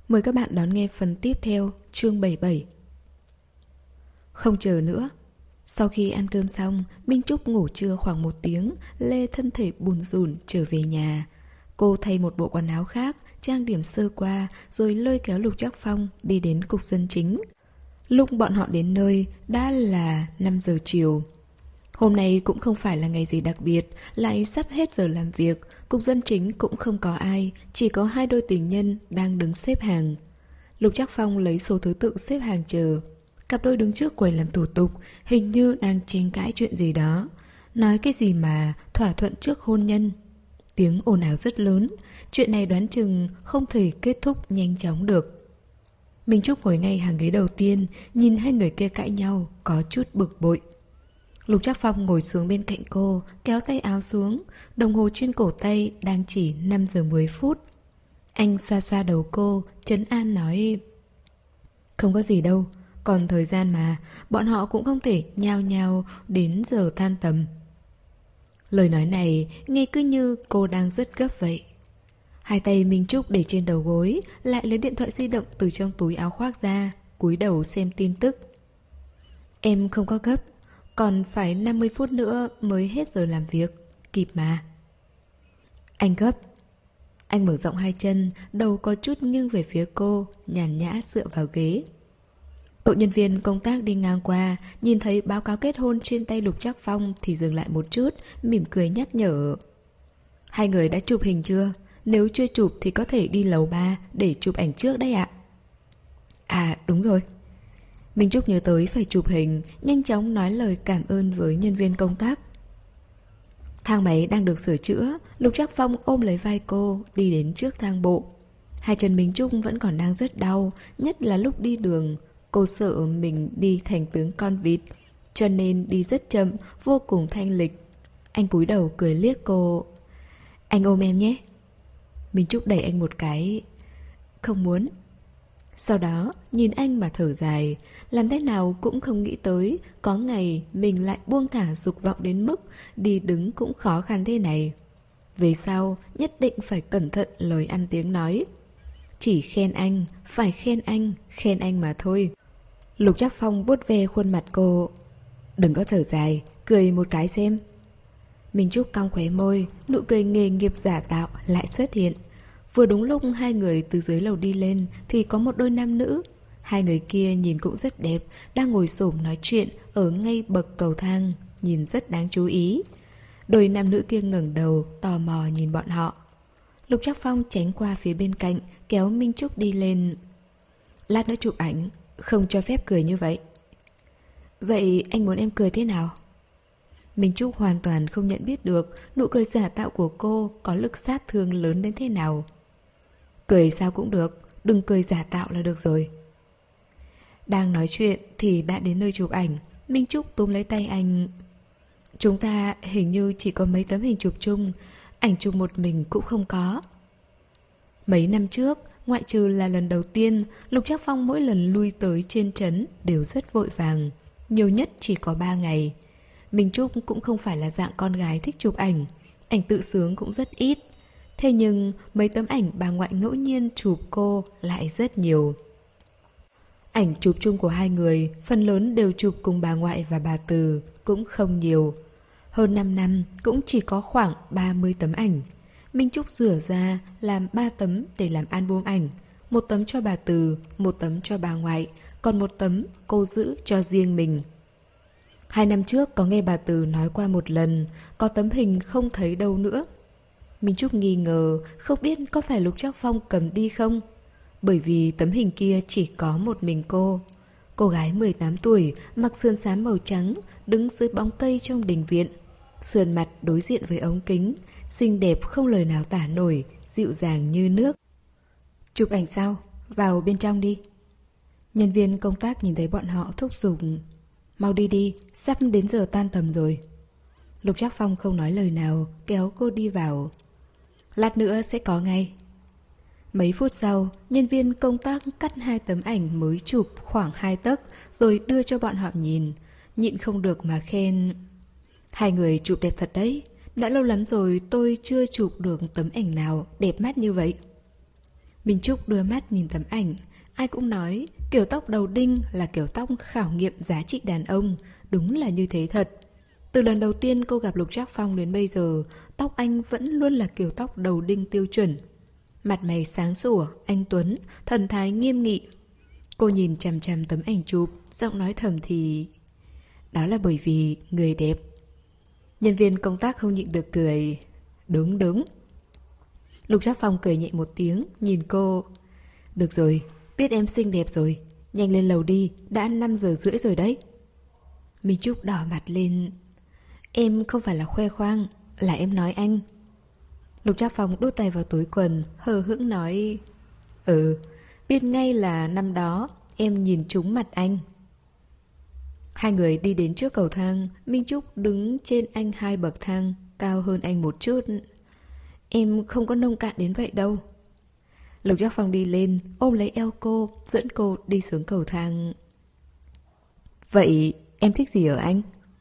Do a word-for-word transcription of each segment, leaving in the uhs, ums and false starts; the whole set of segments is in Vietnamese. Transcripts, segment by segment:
Mời các bạn đón nghe phần tiếp theo, chương bảy mươi bảy. Không chờ nữa. Sau khi ăn cơm xong, Minh Trúc ngủ trưa khoảng một tiếng, lê thân thể bùn rùn trở về nhà. Cô thay một bộ quần áo khác, trang điểm sơ qua, rồi lôi kéo Lục Trác Phong đi đến cục dân chính. Lúc bọn họ đến nơi đã là năm giờ chiều. Hôm nay cũng không phải là ngày gì đặc biệt, lại sắp hết giờ làm việc. Cục dân chính cũng không có ai, chỉ có hai đôi tình nhân đang đứng xếp hàng. Lục Trác Phong lấy số thứ tự xếp hàng chờ. Cặp đôi đứng trước quầy làm thủ tục, hình như đang tranh cãi chuyện gì đó. Nói cái gì mà thỏa thuận trước hôn nhân. Tiếng ồn ào rất lớn, chuyện này đoán chừng không thể kết thúc nhanh chóng được. Minh Trúc ngồi ngay hàng ghế đầu tiên, nhìn hai người kia cãi nhau, có chút bực bội. Lục Trác Phong ngồi xuống bên cạnh cô, kéo tay áo xuống, đồng hồ trên cổ tay đang chỉ năm giờ mười phút. Anh xoa xoa đầu cô, trấn an nói: Không có gì đâu, còn thời gian mà, bọn họ cũng không thể nhao nhao đến giờ tan tầm. Lời nói này nghe cứ như cô đang rất gấp vậy. Hai tay Minh Trúc để trên đầu gối, lại lấy điện thoại di động từ trong túi áo khoác ra, cúi đầu xem tin tức. Em không có gấp, còn phải năm mươi phút nữa mới hết giờ làm việc, kịp mà. Anh gấp. Anh mở rộng hai chân, đầu có chút nghiêng về phía cô, nhàn nhã dựa vào ghế. Cậu nhân viên công tác đi ngang qua, nhìn thấy báo cáo kết hôn trên tay Lục Trác Phong thì dừng lại một chút, mỉm cười nhắc nhở. Hai người đã chụp hình chưa? Nếu chưa chụp thì có thể đi lầu ba để chụp ảnh trước đấy ạ. À đúng rồi. Minh Trúc nhớ tới phải chụp hình, nhanh chóng nói lời cảm ơn với nhân viên công tác. Thang máy đang được sửa chữa, Lục Trác Phong ôm lấy vai cô, đi đến trước thang bộ. Hai chân Minh Trúc vẫn còn đang rất đau, nhất là lúc đi đường. Cô sợ mình đi thành tướng con vịt, cho nên đi rất chậm, vô cùng thanh lịch. Anh cúi đầu cười liếc cô. Anh ôm em nhé. Minh Trúc đẩy anh một cái. Không muốn. Sau đó nhìn anh mà thở dài. Làm thế nào cũng không nghĩ tới có ngày mình lại buông thả dục vọng đến mức đi đứng cũng khó khăn thế này. Về sau nhất định phải cẩn thận lời ăn tiếng nói. Chỉ khen anh, phải khen anh, khen anh mà thôi. Lục Trác Phong vuốt ve khuôn mặt cô. Đừng có thở dài, cười một cái xem. Minh Trúc cong khóe môi, nụ cười nghề nghiệp giả tạo lại xuất hiện. Vừa đúng lúc hai người từ dưới lầu đi lên thì có một đôi nam nữ. Hai người kia nhìn cũng rất đẹp, đang ngồi xổm nói chuyện ở ngay bậc cầu thang, nhìn rất đáng chú ý. Đôi nam nữ kia ngẩng đầu, tò mò nhìn bọn họ. Lục Trác Phong tránh qua phía bên cạnh, kéo Minh Trúc đi lên. Lát nữa chụp ảnh, không cho phép cười như vậy. Vậy anh muốn em cười thế nào? Minh Trúc hoàn toàn không nhận biết được nụ cười giả tạo của cô có lực sát thương lớn đến thế nào. Cười sao cũng được, đừng cười giả tạo là được rồi. Đang nói chuyện thì đã đến nơi chụp ảnh. Minh Trúc túm lấy tay anh. Chúng ta hình như chỉ có mấy tấm hình chụp chung, ảnh chụp một mình cũng không có. Mấy năm trước, ngoại trừ là lần đầu tiên, Lục Trác Phong mỗi lần lui tới trên trấn đều rất vội vàng, nhiều nhất chỉ có ba ngày. Minh Trúc cũng không phải là dạng con gái thích chụp ảnh, ảnh tự sướng cũng rất ít. Thế nhưng mấy tấm ảnh bà ngoại ngẫu nhiên chụp cô lại rất nhiều. Ảnh chụp chung của hai người phần lớn đều chụp cùng bà ngoại và bà Từ, cũng không nhiều. Hơn năm năm cũng chỉ có khoảng ba mươi tấm ảnh. Minh Trúc rửa ra làm ba tấm để làm album ảnh. Một tấm cho bà Từ, một tấm cho bà ngoại, còn một tấm cô giữ cho riêng mình. Hai năm trước có nghe bà Từ nói qua một lần, có tấm hình không thấy đâu nữa. Minh Trúc nghi ngờ không biết có phải Lục Trác Phong cầm đi không. Bởi vì tấm hình kia chỉ có một mình cô. Cô gái mười tám tuổi, mặc sườn xám màu trắng, đứng dưới bóng cây trong đình viện. Sườn mặt đối diện với ống kính, xinh đẹp không lời nào tả nổi, dịu dàng như nước. Chụp ảnh sao? Vào bên trong đi. Nhân viên công tác nhìn thấy bọn họ thúc giục. Mau đi đi, sắp đến giờ tan tầm rồi. Lục Trác Phong không nói lời nào, kéo cô đi vào. Lát nữa sẽ có ngay. Mấy phút sau, nhân viên công tác cắt hai tấm ảnh mới chụp khoảng hai tấc rồi đưa cho bọn họ nhìn. Nhịn không được mà khen. Hai người chụp đẹp thật đấy. Đã lâu lắm rồi tôi chưa chụp được tấm ảnh nào đẹp mắt như vậy. Minh Trúc đưa mắt nhìn tấm ảnh. Ai cũng nói kiểu tóc đầu đinh là kiểu tóc khảo nghiệm giá trị đàn ông. Đúng là như thế thật. Từ lần đầu tiên cô gặp Lục Trác Phong đến bây giờ, tóc anh vẫn luôn là kiểu tóc đầu đinh tiêu chuẩn. Mặt mày sáng sủa, anh tuấn, thần thái nghiêm nghị. Cô nhìn chằm chằm tấm ảnh chụp, giọng nói thầm thì... Đó là bởi vì người đẹp. Nhân viên công tác không nhịn được cười. Đúng đúng. Lục Trác Phong cười nhẹ một tiếng, nhìn cô. Được rồi, biết em xinh đẹp rồi. Nhanh lên lầu đi, đã năm giờ rưỡi rồi đấy. Minh Trúc đỏ mặt lên. Em không phải là khoe khoang, là em nói anh. Lục Trác Phong đút tay vào túi quần, hờ hững nói. Ừ, biết ngay là năm đó em nhìn trúng mặt anh. Hai người đi đến trước cầu thang. Minh Trúc đứng trên anh hai bậc thang, cao hơn anh một chút. Em không có nông cạn đến vậy đâu. Lục Trác Phong đi lên, ôm lấy eo cô, dẫn cô đi xuống cầu thang. Vậy em thích gì ở anh?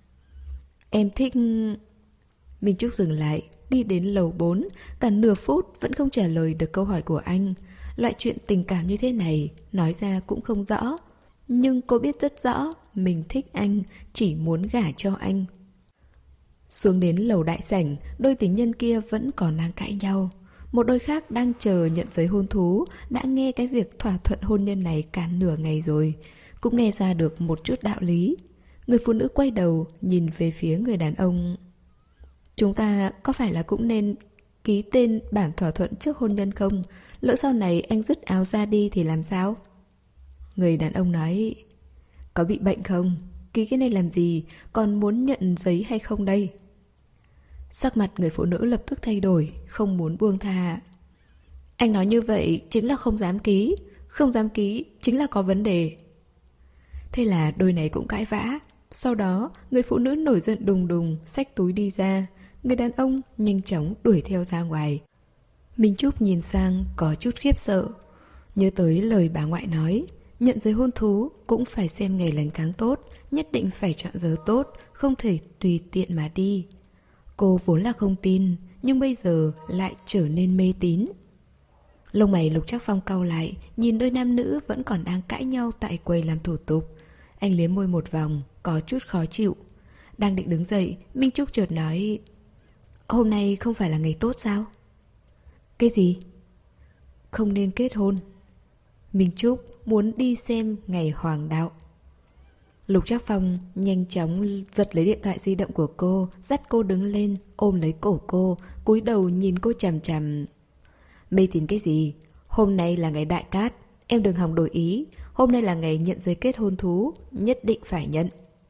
Em thích... Minh Trúc dừng lại, đi đến lầu bốn, cả nửa phút vẫn không trả lời được câu hỏi của anh. Loại chuyện tình cảm như thế này, nói ra cũng không rõ. Nhưng cô biết rất rõ, mình thích anh, chỉ muốn gả cho anh. Xuống đến lầu đại sảnh, đôi tình nhân kia vẫn còn đang cãi nhau. Một đôi khác đang chờ nhận giấy hôn thú, đã nghe cái việc thỏa thuận hôn nhân này cả nửa ngày rồi. Cũng nghe ra được một chút đạo lý. Người phụ nữ quay đầu, nhìn về phía người đàn ông. Chúng ta có phải là cũng nên ký tên bản thỏa thuận trước hôn nhân không? Lỡ sau này anh dứt áo ra đi thì làm sao? Người đàn ông nói. Có bị bệnh không? Ký cái này làm gì? Còn muốn nhận giấy hay không đây? Sắc mặt người phụ nữ lập tức thay đổi, không muốn buông tha. Anh nói như vậy chính là không dám ký. Không dám ký chính là có vấn đề. Thế là đôi này cũng cãi vã. Sau đó người phụ nữ nổi giận đùng đùng, xách túi đi ra. Người đàn ông nhanh chóng đuổi theo ra ngoài. Minh Trúc nhìn sang có chút khiếp sợ. Nhớ tới lời bà ngoại nói, nhận giấy hôn thú cũng phải xem ngày lành tháng tốt, nhất định phải chọn giờ tốt, không thể tùy tiện mà đi. Cô vốn là không tin, nhưng bây giờ lại trở nên mê tín. Lông mày Lục Trác Phong cau lại, nhìn đôi nam nữ vẫn còn đang cãi nhau tại quầy làm thủ tục. Anh liếm môi một vòng, có chút khó chịu. Đang định đứng dậy, Minh Trúc chợt nói. Hôm nay không phải là ngày tốt sao? Cái gì? Không nên kết hôn. Minh Trúc muốn đi xem ngày hoàng đạo. Lục Trác Phong nhanh chóng giật lấy điện thoại di động của cô, dắt cô đứng lên, ôm lấy cổ cô, cúi đầu nhìn cô chằm chằm. Mê tín cái gì? Hôm nay là ngày đại cát, em đừng hòng đổi ý. Hôm nay là ngày nhận giấy kết hôn thú, nhất định phải nhận.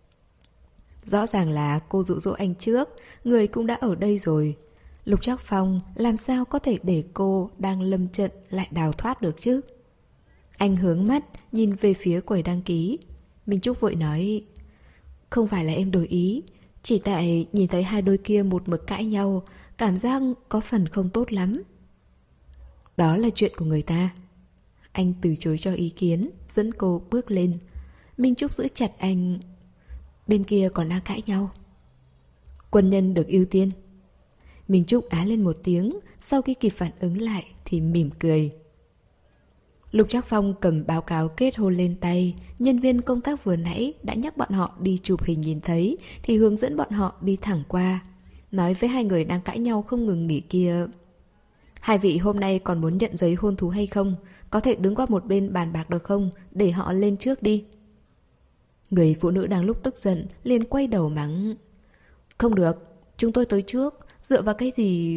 Rõ ràng là cô dụ dỗ anh trước, người cũng đã ở đây rồi. Lục Trác Phong làm sao có thể để cô đang lâm trận lại đào thoát được chứ? Anh hướng mắt, nhìn về phía quầy đăng ký. Minh Trúc vội nói. Không phải là em đổi ý, chỉ tại nhìn thấy hai đôi kia một mực cãi nhau, cảm giác có phần không tốt lắm. Đó là chuyện của người ta. Anh từ chối cho ý kiến, dẫn cô bước lên. Minh Trúc giữ chặt anh. Bên kia còn đang cãi nhau. Quân nhân được ưu tiên. Minh Trúc á lên một tiếng, sau khi kịp phản ứng lại thì mỉm cười. Lục Trác Phong cầm báo cáo kết hôn lên tay. Nhân viên công tác vừa nãy đã nhắc bọn họ đi chụp hình nhìn thấy, thì hướng dẫn bọn họ đi thẳng qua, nói với hai người đang cãi nhau không ngừng nghỉ kia. Hai vị hôm nay còn muốn nhận giấy hôn thú hay không? Có thể đứng qua một bên bàn bạc được không? Để họ lên trước đi. Người phụ nữ đang lúc tức giận liền quay đầu mắng. Không được, chúng tôi tới trước. Dựa vào cái gì...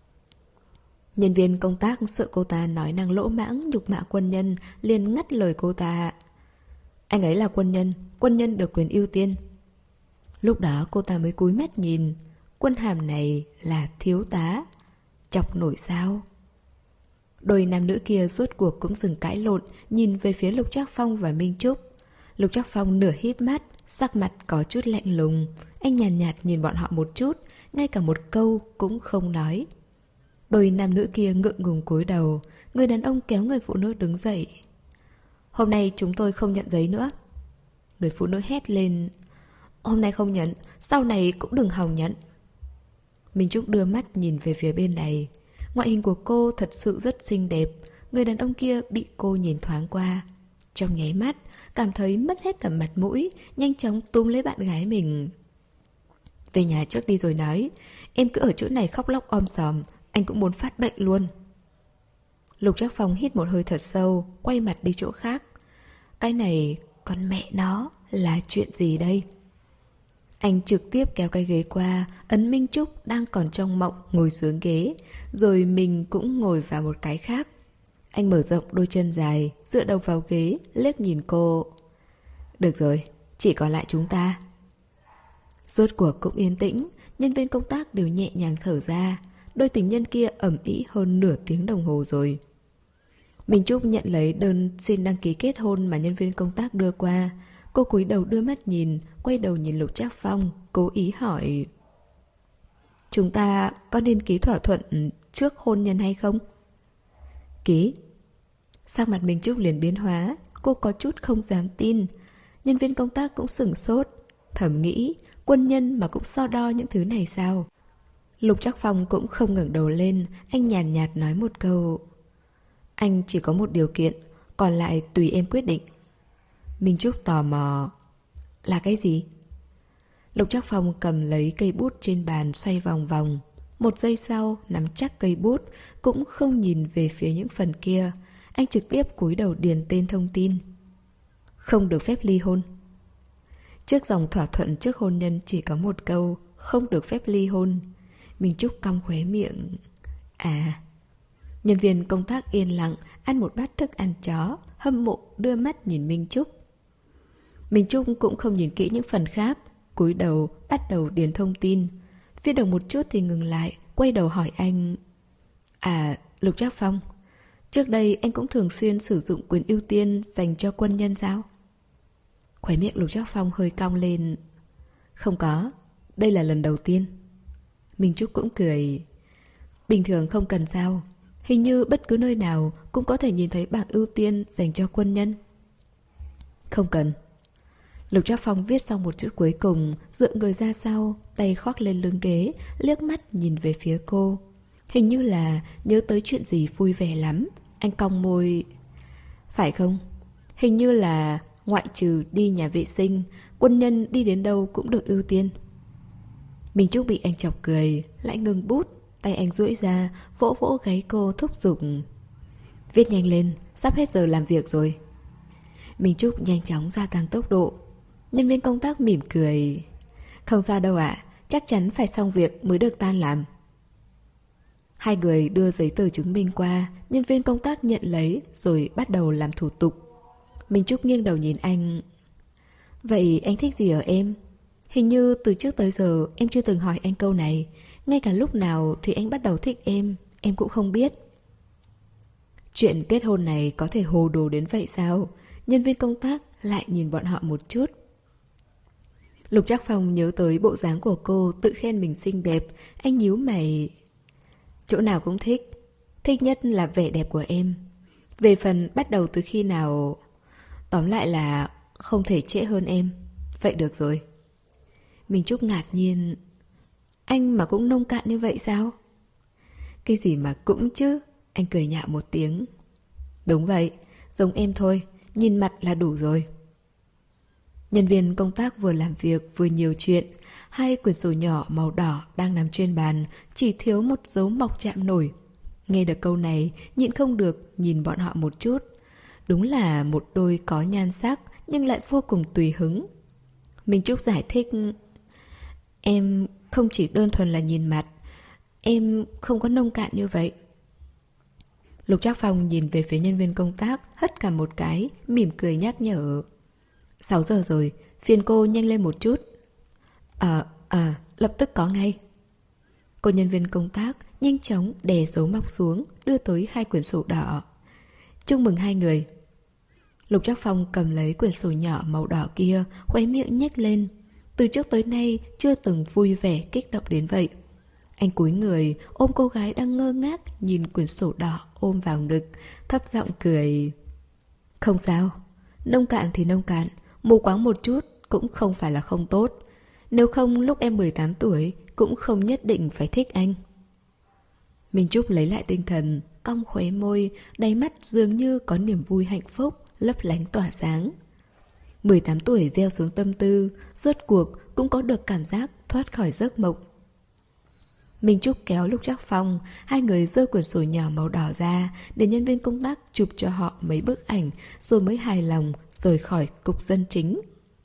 Nhân viên công tác sợ cô ta nói năng lỗ mãng nhục mạ quân nhân, liền ngắt lời cô ta. Anh ấy là quân nhân, quân nhân được quyền ưu tiên. Lúc đó cô ta mới cúi mắt nhìn. Quân hàm này là thiếu tá. Chọc nổi sao? Đôi nam nữ kia rốt cuộc cũng dừng cãi lộn, nhìn về phía Lục Trác Phong và Minh Trúc. Lục Trác Phong nửa híp mắt, sắc mặt có chút lạnh lùng. Anh nhàn nhạt, nhạt nhìn bọn họ một chút, ngay cả một câu cũng không nói. Đôi nam nữ kia ngượng ngùng cúi đầu. Người đàn ông kéo người phụ nữ đứng dậy. Hôm nay chúng tôi không nhận giấy nữa. Người phụ nữ hét lên. Hôm nay không nhận, sau này cũng đừng hòng nhận. Minh Trúc đưa mắt nhìn về phía bên này. Ngoại hình của cô thật sự rất xinh đẹp. người đàn ông kia bị cô nhìn thoáng qua. Trong nháy mắt, cảm thấy mất hết cả mặt mũi, nhanh chóng túm lấy bạn gái mình. Về nhà trước đi rồi nói, em cứ ở chỗ này khóc lóc om sòm, anh cũng muốn phát bệnh luôn. Lục Trác Phong hít một hơi thật sâu, quay mặt đi chỗ khác. Cái này, con mẹ nó, là chuyện gì đây? Anh trực tiếp kéo cái ghế qua, ấn Minh Trúc đang còn trong mộng ngồi xuống ghế, rồi mình cũng ngồi vào một cái khác. Anh mở rộng đôi chân dài, dựa đầu vào ghế, liếc nhìn cô. Được rồi, chỉ còn lại chúng ta. Rốt cuộc cũng yên tĩnh, nhân viên công tác đều nhẹ nhàng thở ra. Đôi tình nhân kia ầm ĩ hơn nửa tiếng đồng hồ rồi. Minh Trúc nhận lấy đơn xin đăng ký kết hôn mà nhân viên công tác đưa qua. Cô cúi đầu đưa mắt nhìn, quay đầu nhìn Lục Trác Phong, cố ý hỏi. Chúng ta có nên ký thỏa thuận trước hôn nhân hay không? Ký. Sắc mặt Minh Trúc liền biến hóa, cô có chút không dám tin. Nhân viên công tác cũng sửng sốt, thầm nghĩ, quân nhân mà cũng so đo những thứ này sao? Lục Trác Phong cũng không ngẩng đầu lên, anh nhàn nhạt nói một câu. Anh chỉ có một điều kiện, còn lại tùy em quyết định. Minh Trúc tò mò. Là cái gì? Lục Trác Phong cầm lấy cây bút trên bàn xoay vòng vòng. Một giây sau nắm chắc cây bút, cũng không nhìn về phía những phần kia. Anh trực tiếp cúi đầu điền tên thông tin. Không được phép ly hôn. Trước dòng thỏa thuận trước hôn nhân chỉ có một câu, không được phép ly hôn. Minh Trúc cong khóe miệng. À. Nhân viên công tác yên lặng, ăn một bát thức ăn chó, hâm mộ đưa mắt nhìn Minh Trúc. Minh Trúc cũng không nhìn kỹ những phần khác, cúi đầu bắt đầu điền thông tin. Viết được một chút thì ngừng lại, quay đầu hỏi anh. À, Lục Trác Phong, trước đây anh cũng thường xuyên sử dụng quyền ưu tiên dành cho quân nhân sao? Khóe miệng Lục Trác Phong hơi cong lên. Không có, đây là lần đầu tiên. Minh Trúc cũng cười. Bình thường không cần sao, hình như bất cứ nơi nào cũng có thể nhìn thấy bảng ưu tiên dành cho quân nhân. Không cần. Lục Trác Phong viết xong một chữ cuối cùng, dựa người ra sau, tay khoác lên lưng ghế, liếc mắt nhìn về phía cô. Hình như là nhớ tới chuyện gì vui vẻ lắm. Anh cong môi. Phải không? Hình như là ngoại trừ đi nhà vệ sinh, quân nhân đi đến đâu cũng được ưu tiên. Minh Trúc bị anh chọc cười, lại ngừng bút. Tay anh duỗi ra, vỗ vỗ gáy cô thúc giục. Viết nhanh lên, sắp hết giờ làm việc rồi. Minh Trúc nhanh chóng gia tăng tốc độ. Nhân viên công tác mỉm cười. Không sao đâu ạ, chắc chắn phải xong việc mới được tan làm. Hai người đưa giấy tờ chứng minh qua, nhân viên công tác nhận lấy rồi bắt đầu làm thủ tục. Minh Trúc nghiêng đầu nhìn anh. Vậy anh thích gì ở em? Hình như từ trước tới giờ em chưa từng hỏi anh câu này. Ngay cả lúc nào thì anh bắt đầu thích em, em cũng không biết. Chuyện kết hôn này có thể hồ đồ đến vậy sao? Nhân viên công tác lại nhìn bọn họ một chút. Lục Trác Phong nhớ tới bộ dáng của cô, tự khen mình xinh đẹp. Anh nhíu mày. Chỗ nào cũng thích. Thích nhất là vẻ đẹp của em. Về phần bắt đầu từ khi nào, tóm lại là không thể trễ hơn em. Vậy được rồi. Minh Trúc ngạc nhiên. Anh mà cũng nông cạn như vậy sao? Cái gì mà cũng chứ. Anh cười nhạo một tiếng. Đúng vậy, giống em thôi. Nhìn mặt là đủ rồi. Nhân viên công tác vừa làm việc vừa nhiều chuyện. Hai quyển sổ nhỏ màu đỏ đang nằm trên bàn, chỉ thiếu một dấu mọc chạm nổi. Nghe được câu này, nhịn không được nhìn bọn họ một chút. Đúng là một đôi có nhan sắc nhưng lại vô cùng tùy hứng. Minh Trúc giải thích. Em không chỉ đơn thuần là nhìn mặt, em không có nông cạn như vậy. Lục Trác Phong nhìn về phía nhân viên công tác, hất cả một cái, mỉm cười nhắc nhở. Sáu giờ rồi, phiền cô nhanh lên một chút. À, à, lập tức có ngay. Cô nhân viên công tác nhanh chóng đè dấu móc xuống, đưa tới hai quyển sổ đỏ. Chúc mừng hai người. Lục Trác Phong cầm lấy quyển sổ nhỏ màu đỏ kia, khóe miệng nhếch lên. Từ trước tới nay chưa từng vui vẻ kích động đến vậy. Anh cúi người ôm cô gái đang ngơ ngác nhìn quyển sổ đỏ ôm vào ngực, thấp giọng cười. Không sao, nông cạn thì nông cạn, mù quáng một chút cũng không phải là không tốt. Nếu không lúc em mười tám tuổi cũng không nhất định phải thích anh. Minh Trúc lấy lại tinh thần, cong khóe môi, đáy mắt dường như có niềm vui hạnh phúc, lấp lánh tỏa sáng. mười tám tuổi gieo xuống tâm tư, rốt cuộc cũng có được cảm giác thoát khỏi giấc mộng. Minh Trúc kéo Lục Trác Phong, hai người giơ quyển sổ nhỏ màu đỏ ra để nhân viên công tác chụp cho họ mấy bức ảnh rồi mới hài lòng rời khỏi cục dân chính.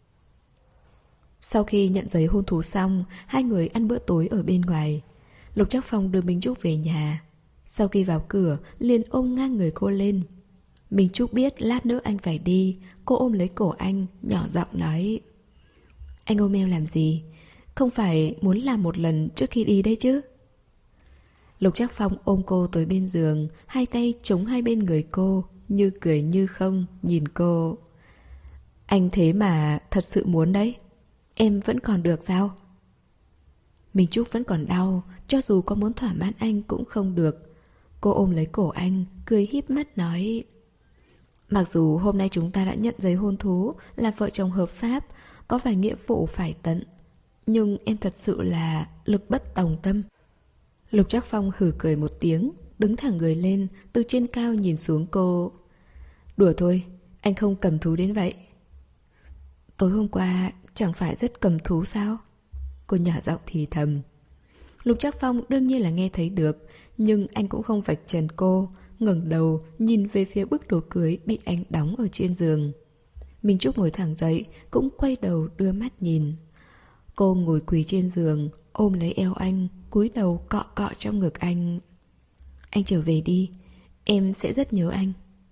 Sau khi nhận giấy hôn thú xong, hai người ăn bữa tối ở bên ngoài. Lục Trác Phong đưa Minh Trúc về nhà. Sau khi vào cửa, liền ôm ngang người cô lên. Minh Trúc biết lát nữa anh phải đi, cô ôm lấy cổ anh, nhỏ giọng nói: Anh ôm em làm gì? Không phải muốn làm một lần trước khi đi đấy chứ? Lục Trác Phong ôm cô tới bên giường, hai tay chống hai bên người cô, như cười như không, nhìn cô. Anh thế mà thật sự muốn đấy. Em vẫn còn được sao? Minh Trúc vẫn còn đau, cho dù có muốn thỏa mãn anh cũng không được. Cô ôm lấy cổ anh, cười híp mắt nói: Mặc dù hôm nay chúng ta đã nhận giấy hôn thú, là vợ chồng hợp pháp, có vài nghĩa vụ phải tận, nhưng em thật sự là lực bất tòng tâm. Lục Trác Phong hừ cười một tiếng, đứng thẳng người lên, từ trên cao nhìn xuống cô. Đùa thôi, anh không cầm thú đến vậy. Tối hôm qua chẳng phải rất cầm thú sao? Cô nhỏ giọng thì thầm. Lục Trác Phong đương nhiên là nghe thấy được, nhưng anh cũng không vạch trần cô, ngẩng đầu nhìn về phía bức đồ cưới bị anh đóng ở trên giường. Minh Trúc ngồi thẳng dậy, cũng quay đầu đưa mắt nhìn. Cô ngồi quỳ trên giường, ôm lấy eo anh, cúi đầu cọ cọ trong ngực anh. Anh trở về đi, em sẽ rất nhớ anh.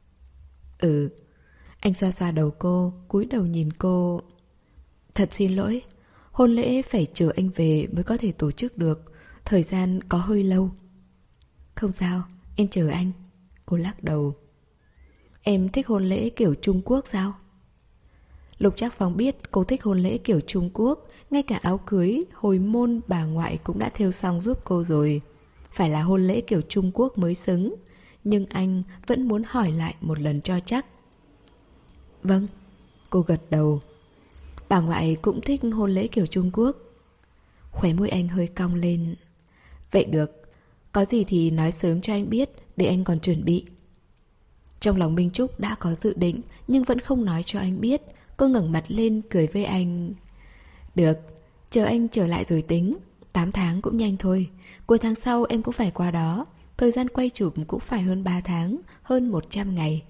Ừ. Anh xoa xoa đầu cô, cúi đầu nhìn cô. Thật xin lỗi, hôn lễ phải chờ anh về mới có thể tổ chức được, thời gian có hơi lâu. Không sao, em chờ anh. Cô lắc đầu. Em thích hôn lễ kiểu Trung Quốc sao? Lục Trác Phong biết cô thích hôn lễ kiểu Trung Quốc, ngay cả áo cưới, hồi môn bà ngoại cũng đã thêu xong giúp cô rồi. Phải là hôn lễ kiểu Trung Quốc mới xứng. Nhưng anh vẫn muốn hỏi lại một lần cho chắc. Vâng, cô gật đầu. Bà ngoại cũng thích hôn lễ kiểu Trung Quốc. Khóe môi anh hơi cong lên. Vậy được, có gì thì nói sớm cho anh biết, để anh còn chuẩn bị. Trong lòng Minh Trúc đã có dự định, nhưng vẫn không nói cho anh biết. Cô ngẩng mặt lên cười với anh. Được, chờ anh trở lại rồi tính. Tám tháng cũng nhanh thôi. Cuối tháng sau em cũng phải qua đó. Thời gian quay chụp cũng phải hơn ba tháng, hơn một trăm ngày.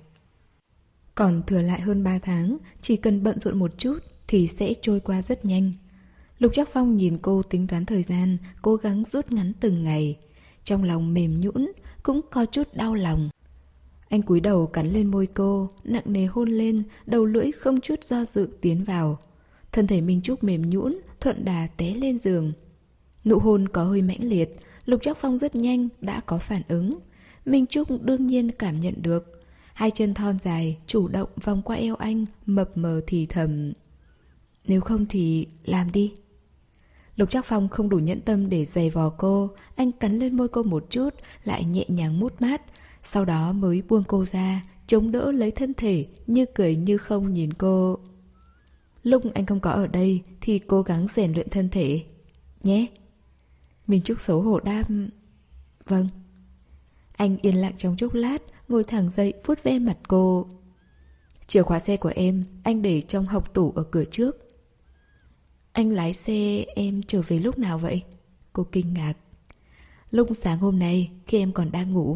Còn thừa lại hơn ba tháng, chỉ cần bận rộn một chút thì sẽ trôi qua rất nhanh. Lục Trác Phong nhìn cô tính toán thời gian, cố gắng rút ngắn từng ngày. Trong lòng mềm nhũn, cũng có chút đau lòng. Anh cúi đầu cắn lên môi cô, nặng nề hôn lên, đầu lưỡi không chút do dự tiến vào. Thân thể Minh Trúc mềm nhũn, thuận đà té lên giường. Nụ hôn có hơi mãnh liệt, Lục Trác Phong rất nhanh đã có phản ứng. Minh Trúc đương nhiên cảm nhận được. Hai chân thon dài, chủ động vòng qua eo anh, mập mờ thì thầm. Nếu không thì làm đi. Lục Trác Phong không đủ nhẫn tâm để giày vò cô. Anh cắn lên môi cô một chút, lại nhẹ nhàng mút mát. Sau đó mới buông cô ra, chống đỡ lấy thân thể, như cười như không nhìn cô. Lúc anh không có ở đây thì cố gắng rèn luyện thân thể nhé. Minh Trúc xấu hổ đáp. Vâng. Anh yên lặng trong chốc lát, ngồi thẳng dậy vuốt ve mặt cô. Chìa khóa xe của em anh để trong hộc tủ ở cửa trước. Anh lái xe em trở về lúc nào vậy? Cô kinh ngạc. Lúc sáng hôm nay khi em còn đang ngủ.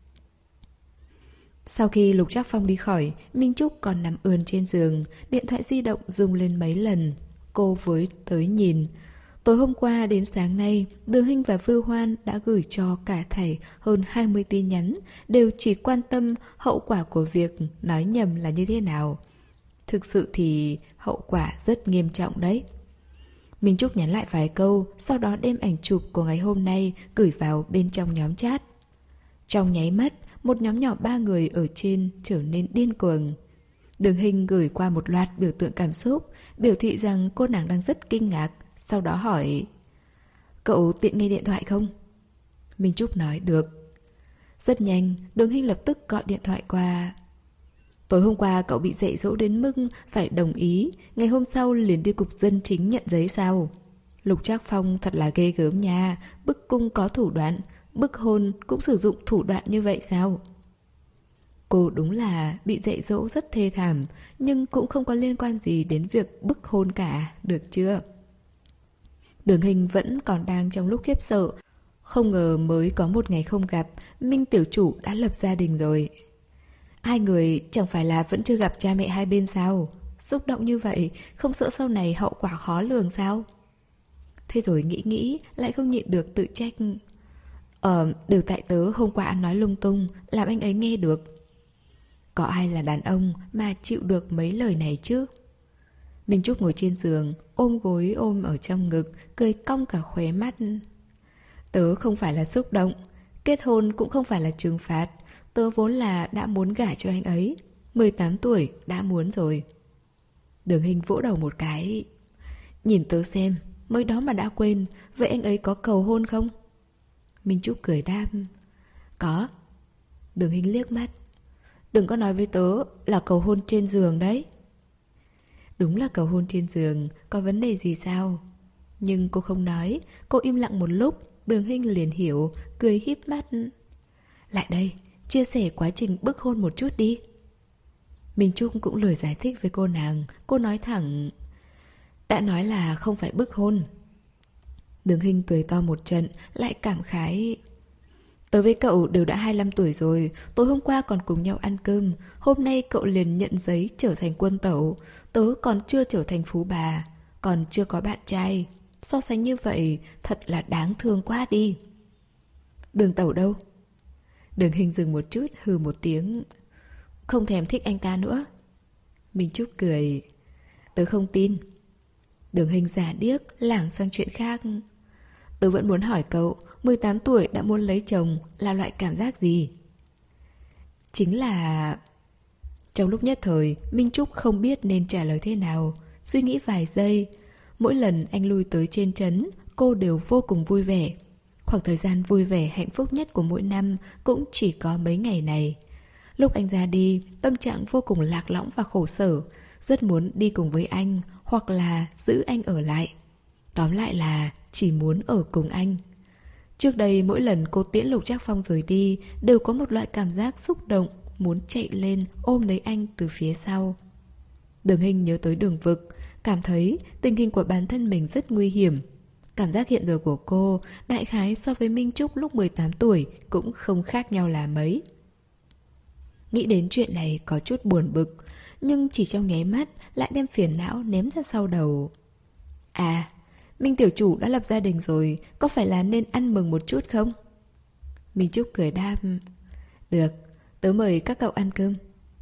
Sau khi Lục Trác Phong đi khỏi, Minh Trúc còn nằm ườn trên giường. Điện thoại di động rung lên mấy lần. Cô với tới nhìn. Tối hôm qua đến sáng nay, Đường Hinh và Vưu Hoan đã gửi cho cả thảy hơn hai mươi tin nhắn, đều chỉ quan tâm hậu quả của việc nói nhầm là như thế nào. Thực sự thì hậu quả rất nghiêm trọng đấy. Minh Trúc nhắn lại vài câu, sau đó đem ảnh chụp của ngày hôm nay gửi vào bên trong nhóm chat. Trong nháy mắt, một nhóm nhỏ ba người ở trên trở nên điên cuồng. Đường Hinh gửi qua một loạt biểu tượng cảm xúc, biểu thị rằng cô nàng đang rất kinh ngạc, sau đó hỏi: Cậu tiện nghe điện thoại không? Minh Trúc nói được. Rất nhanh, Đường Hinh lập tức gọi điện thoại qua. Tối hôm qua cậu bị dạy dỗ đến mức phải đồng ý, ngày hôm sau liền đi cục dân chính nhận giấy sao? Lục Trác Phong thật là ghê gớm nha, bức cung có thủ đoạn, bức hôn cũng sử dụng thủ đoạn như vậy sao? Cô đúng là bị dạy dỗ rất thê thảm, nhưng cũng không có liên quan gì đến việc bức hôn cả, được chưa? Đường Hình vẫn còn đang trong lúc khiếp sợ. Không ngờ mới có một ngày không gặp, Minh tiểu chủ đã lập gia đình rồi. Hai người chẳng phải là vẫn chưa gặp cha mẹ hai bên sao? Xúc động như vậy, không sợ sau này hậu quả khó lường sao? Thế rồi nghĩ nghĩ, lại không nhịn được tự trách. Ờ, đều tại tớ hôm qua ăn nói lung tung, làm anh ấy nghe được. Có ai là đàn ông mà chịu được mấy lời này chứ? Minh Trúc ngồi trên giường, ôm gối ôm ở trong ngực, cười cong cả khóe mắt. Tớ không phải là xúc động, kết hôn cũng không phải là trừng phạt. Tớ vốn là đã muốn gả cho anh ấy, mười tám tuổi đã muốn rồi. Đường Hình vỗ đầu một cái. Nhìn tớ xem, mới đó mà đã quên, vậy anh ấy có cầu hôn không? Minh Trúc cười đáp. Có. Đường Hình liếc mắt. Đừng có nói với tớ là cầu hôn trên giường đấy. Đúng là cầu hôn trên giường, có vấn đề gì sao? Nhưng cô không nói, cô im lặng một lúc. Đường Hình liền hiểu, cười híp mắt. Lại đây, chia sẻ quá trình bức hôn một chút đi. Minh Trúc cũng lười giải thích với cô nàng. Cô nói thẳng. Đã nói là không phải bức hôn. Đường Hình cười to một trận, lại cảm khái. Tớ với cậu đều đã hai mươi lăm tuổi rồi, tối hôm qua còn cùng nhau ăn cơm. Hôm nay cậu liền nhận giấy trở thành quân tẩu. Tớ còn chưa trở thành phú bà, còn chưa có bạn trai. So sánh như vậy thật là đáng thương quá đi. Đường tẩu đâu? Đường Hình dừng một chút, hừ một tiếng. Không thèm thích anh ta nữa. Minh Trúc cười. Tớ không tin. Đường Hình giả điếc, lảng sang chuyện khác. Tớ vẫn muốn hỏi cậu, mười tám tuổi đã muốn lấy chồng là loại cảm giác gì? Chính là... Trong lúc nhất thời, Minh Trúc không biết nên trả lời thế nào. Suy nghĩ vài giây. Mỗi lần anh lui tới trên trấn, cô đều vô cùng vui vẻ. Khoảng thời gian vui vẻ hạnh phúc nhất của mỗi năm cũng chỉ có mấy ngày này. Lúc anh ra đi, tâm trạng vô cùng lạc lõng và khổ sở. Rất muốn đi cùng với anh, hoặc là giữ anh ở lại. Tóm lại là chỉ muốn ở cùng anh. Trước đây mỗi lần cô tiễn Lục Trác Phong rời đi, đều có một loại cảm giác xúc động, muốn chạy lên ôm lấy anh từ phía sau. Đường Hình nhớ tới Đường Vực, cảm thấy tình hình của bản thân mình rất nguy hiểm. Cảm giác hiện giờ của cô đại khái so với Minh Trúc lúc mười tám tuổi cũng không khác nhau là mấy. Nghĩ đến chuyện này có chút buồn bực, nhưng chỉ trong nháy mắt lại đem phiền não ném ra sau đầu. À, Minh tiểu chủ đã lập gia đình rồi, có phải là nên ăn mừng một chút không? Minh Trúc cười đáp. Được, tớ mời các cậu ăn cơm.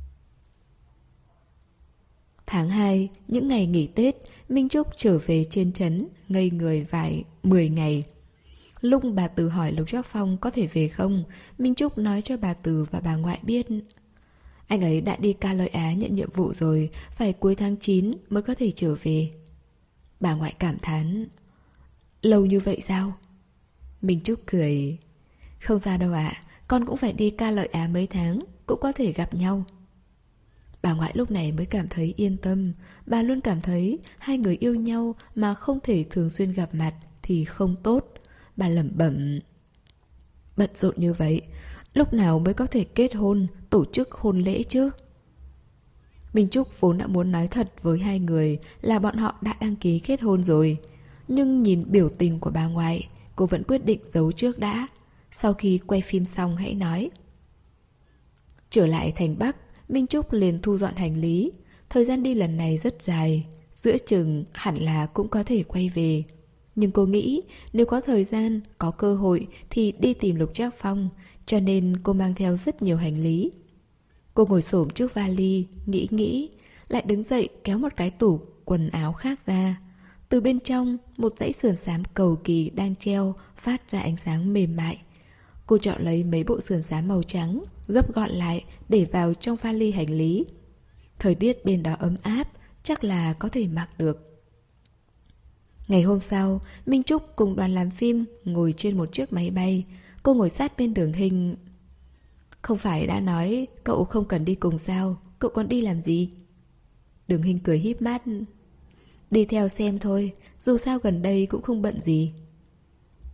Tháng hai, những ngày nghỉ Tết, Minh Trúc trở về trên trấn, ngây người vài mười ngày. Lúc bà Từ hỏi Lục Trác Phong có thể về không, Minh Trúc nói cho bà Từ và bà ngoại biết. Anh ấy đã đi Ca Lợi Á nhận nhiệm vụ rồi, phải cuối tháng chín mới có thể trở về. Bà ngoại cảm thán. Lâu như vậy sao? Minh Trúc cười. Không sao đâu ạ, à, con cũng phải đi Ca Lợi Á mấy tháng, cũng có thể gặp nhau. Bà ngoại lúc này mới cảm thấy yên tâm. Bà luôn cảm thấy hai người yêu nhau mà không thể thường xuyên gặp mặt thì không tốt. Bà lẩm bẩm. Bận rộn như vậy, lúc nào mới có thể kết hôn, tổ chức hôn lễ chứ? Minh Trúc vốn đã muốn nói thật với hai người là bọn họ đã đăng ký kết hôn rồi. Nhưng nhìn biểu tình của bà ngoại, cô vẫn quyết định giấu trước đã. Sau khi quay phim xong hãy nói. Trở lại thành Bắc, Minh Trúc liền thu dọn hành lý. Thời gian đi lần này rất dài, giữa chừng hẳn là cũng có thể quay về. Nhưng cô nghĩ nếu có thời gian, có cơ hội thì đi tìm Lục Trác Phong, cho nên cô mang theo rất nhiều hành lý. Cô ngồi xổm trước vali, nghĩ nghĩ, lại đứng dậy kéo một cái tủ quần áo khác ra. Từ bên trong, một dãy sườn xám cầu kỳ đang treo phát ra ánh sáng mềm mại. Cô chọn lấy mấy bộ sườn xám màu trắng, gấp gọn lại để vào trong vali hành lý. Thời tiết bên đó ấm áp, chắc là có thể mặc được. Ngày hôm sau, Minh Trúc cùng đoàn làm phim ngồi trên một chiếc máy bay. Cô ngồi sát bên Đường Hình. Không phải đã nói cậu không cần đi cùng sao, cậu còn đi làm gì? Đường Hình cười híp mắt. Đi theo xem thôi, dù sao gần đây cũng không bận gì.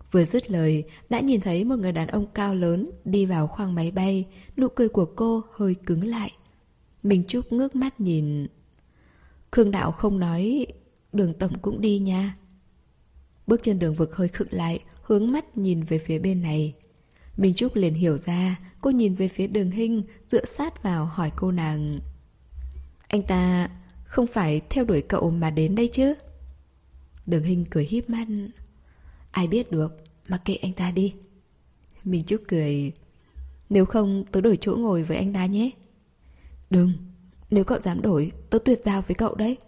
Vừa dứt lời, đã nhìn thấy một người đàn ông cao lớn đi vào khoang máy bay. Nụ cười của cô hơi cứng lại. Minh Trúc ngước mắt nhìn. Khương Đạo không nói Đường tổng cũng đi nha. Bước chân Đường Vực hơi khựng lại, hướng mắt nhìn về phía bên này. Minh Trúc liền hiểu ra. Cô nhìn về phía Đường Hinh, dựa sát vào hỏi cô nàng: Anh ta không phải theo đuổi cậu mà đến đây chứ? Đường Hinh cười híp mắt: Ai biết được, mặc kệ anh ta đi. Minh Trúc cười: Nếu không tớ đổi chỗ ngồi với anh ta nhé. Đừng, nếu cậu dám đổi, tớ tuyệt giao với cậu đấy.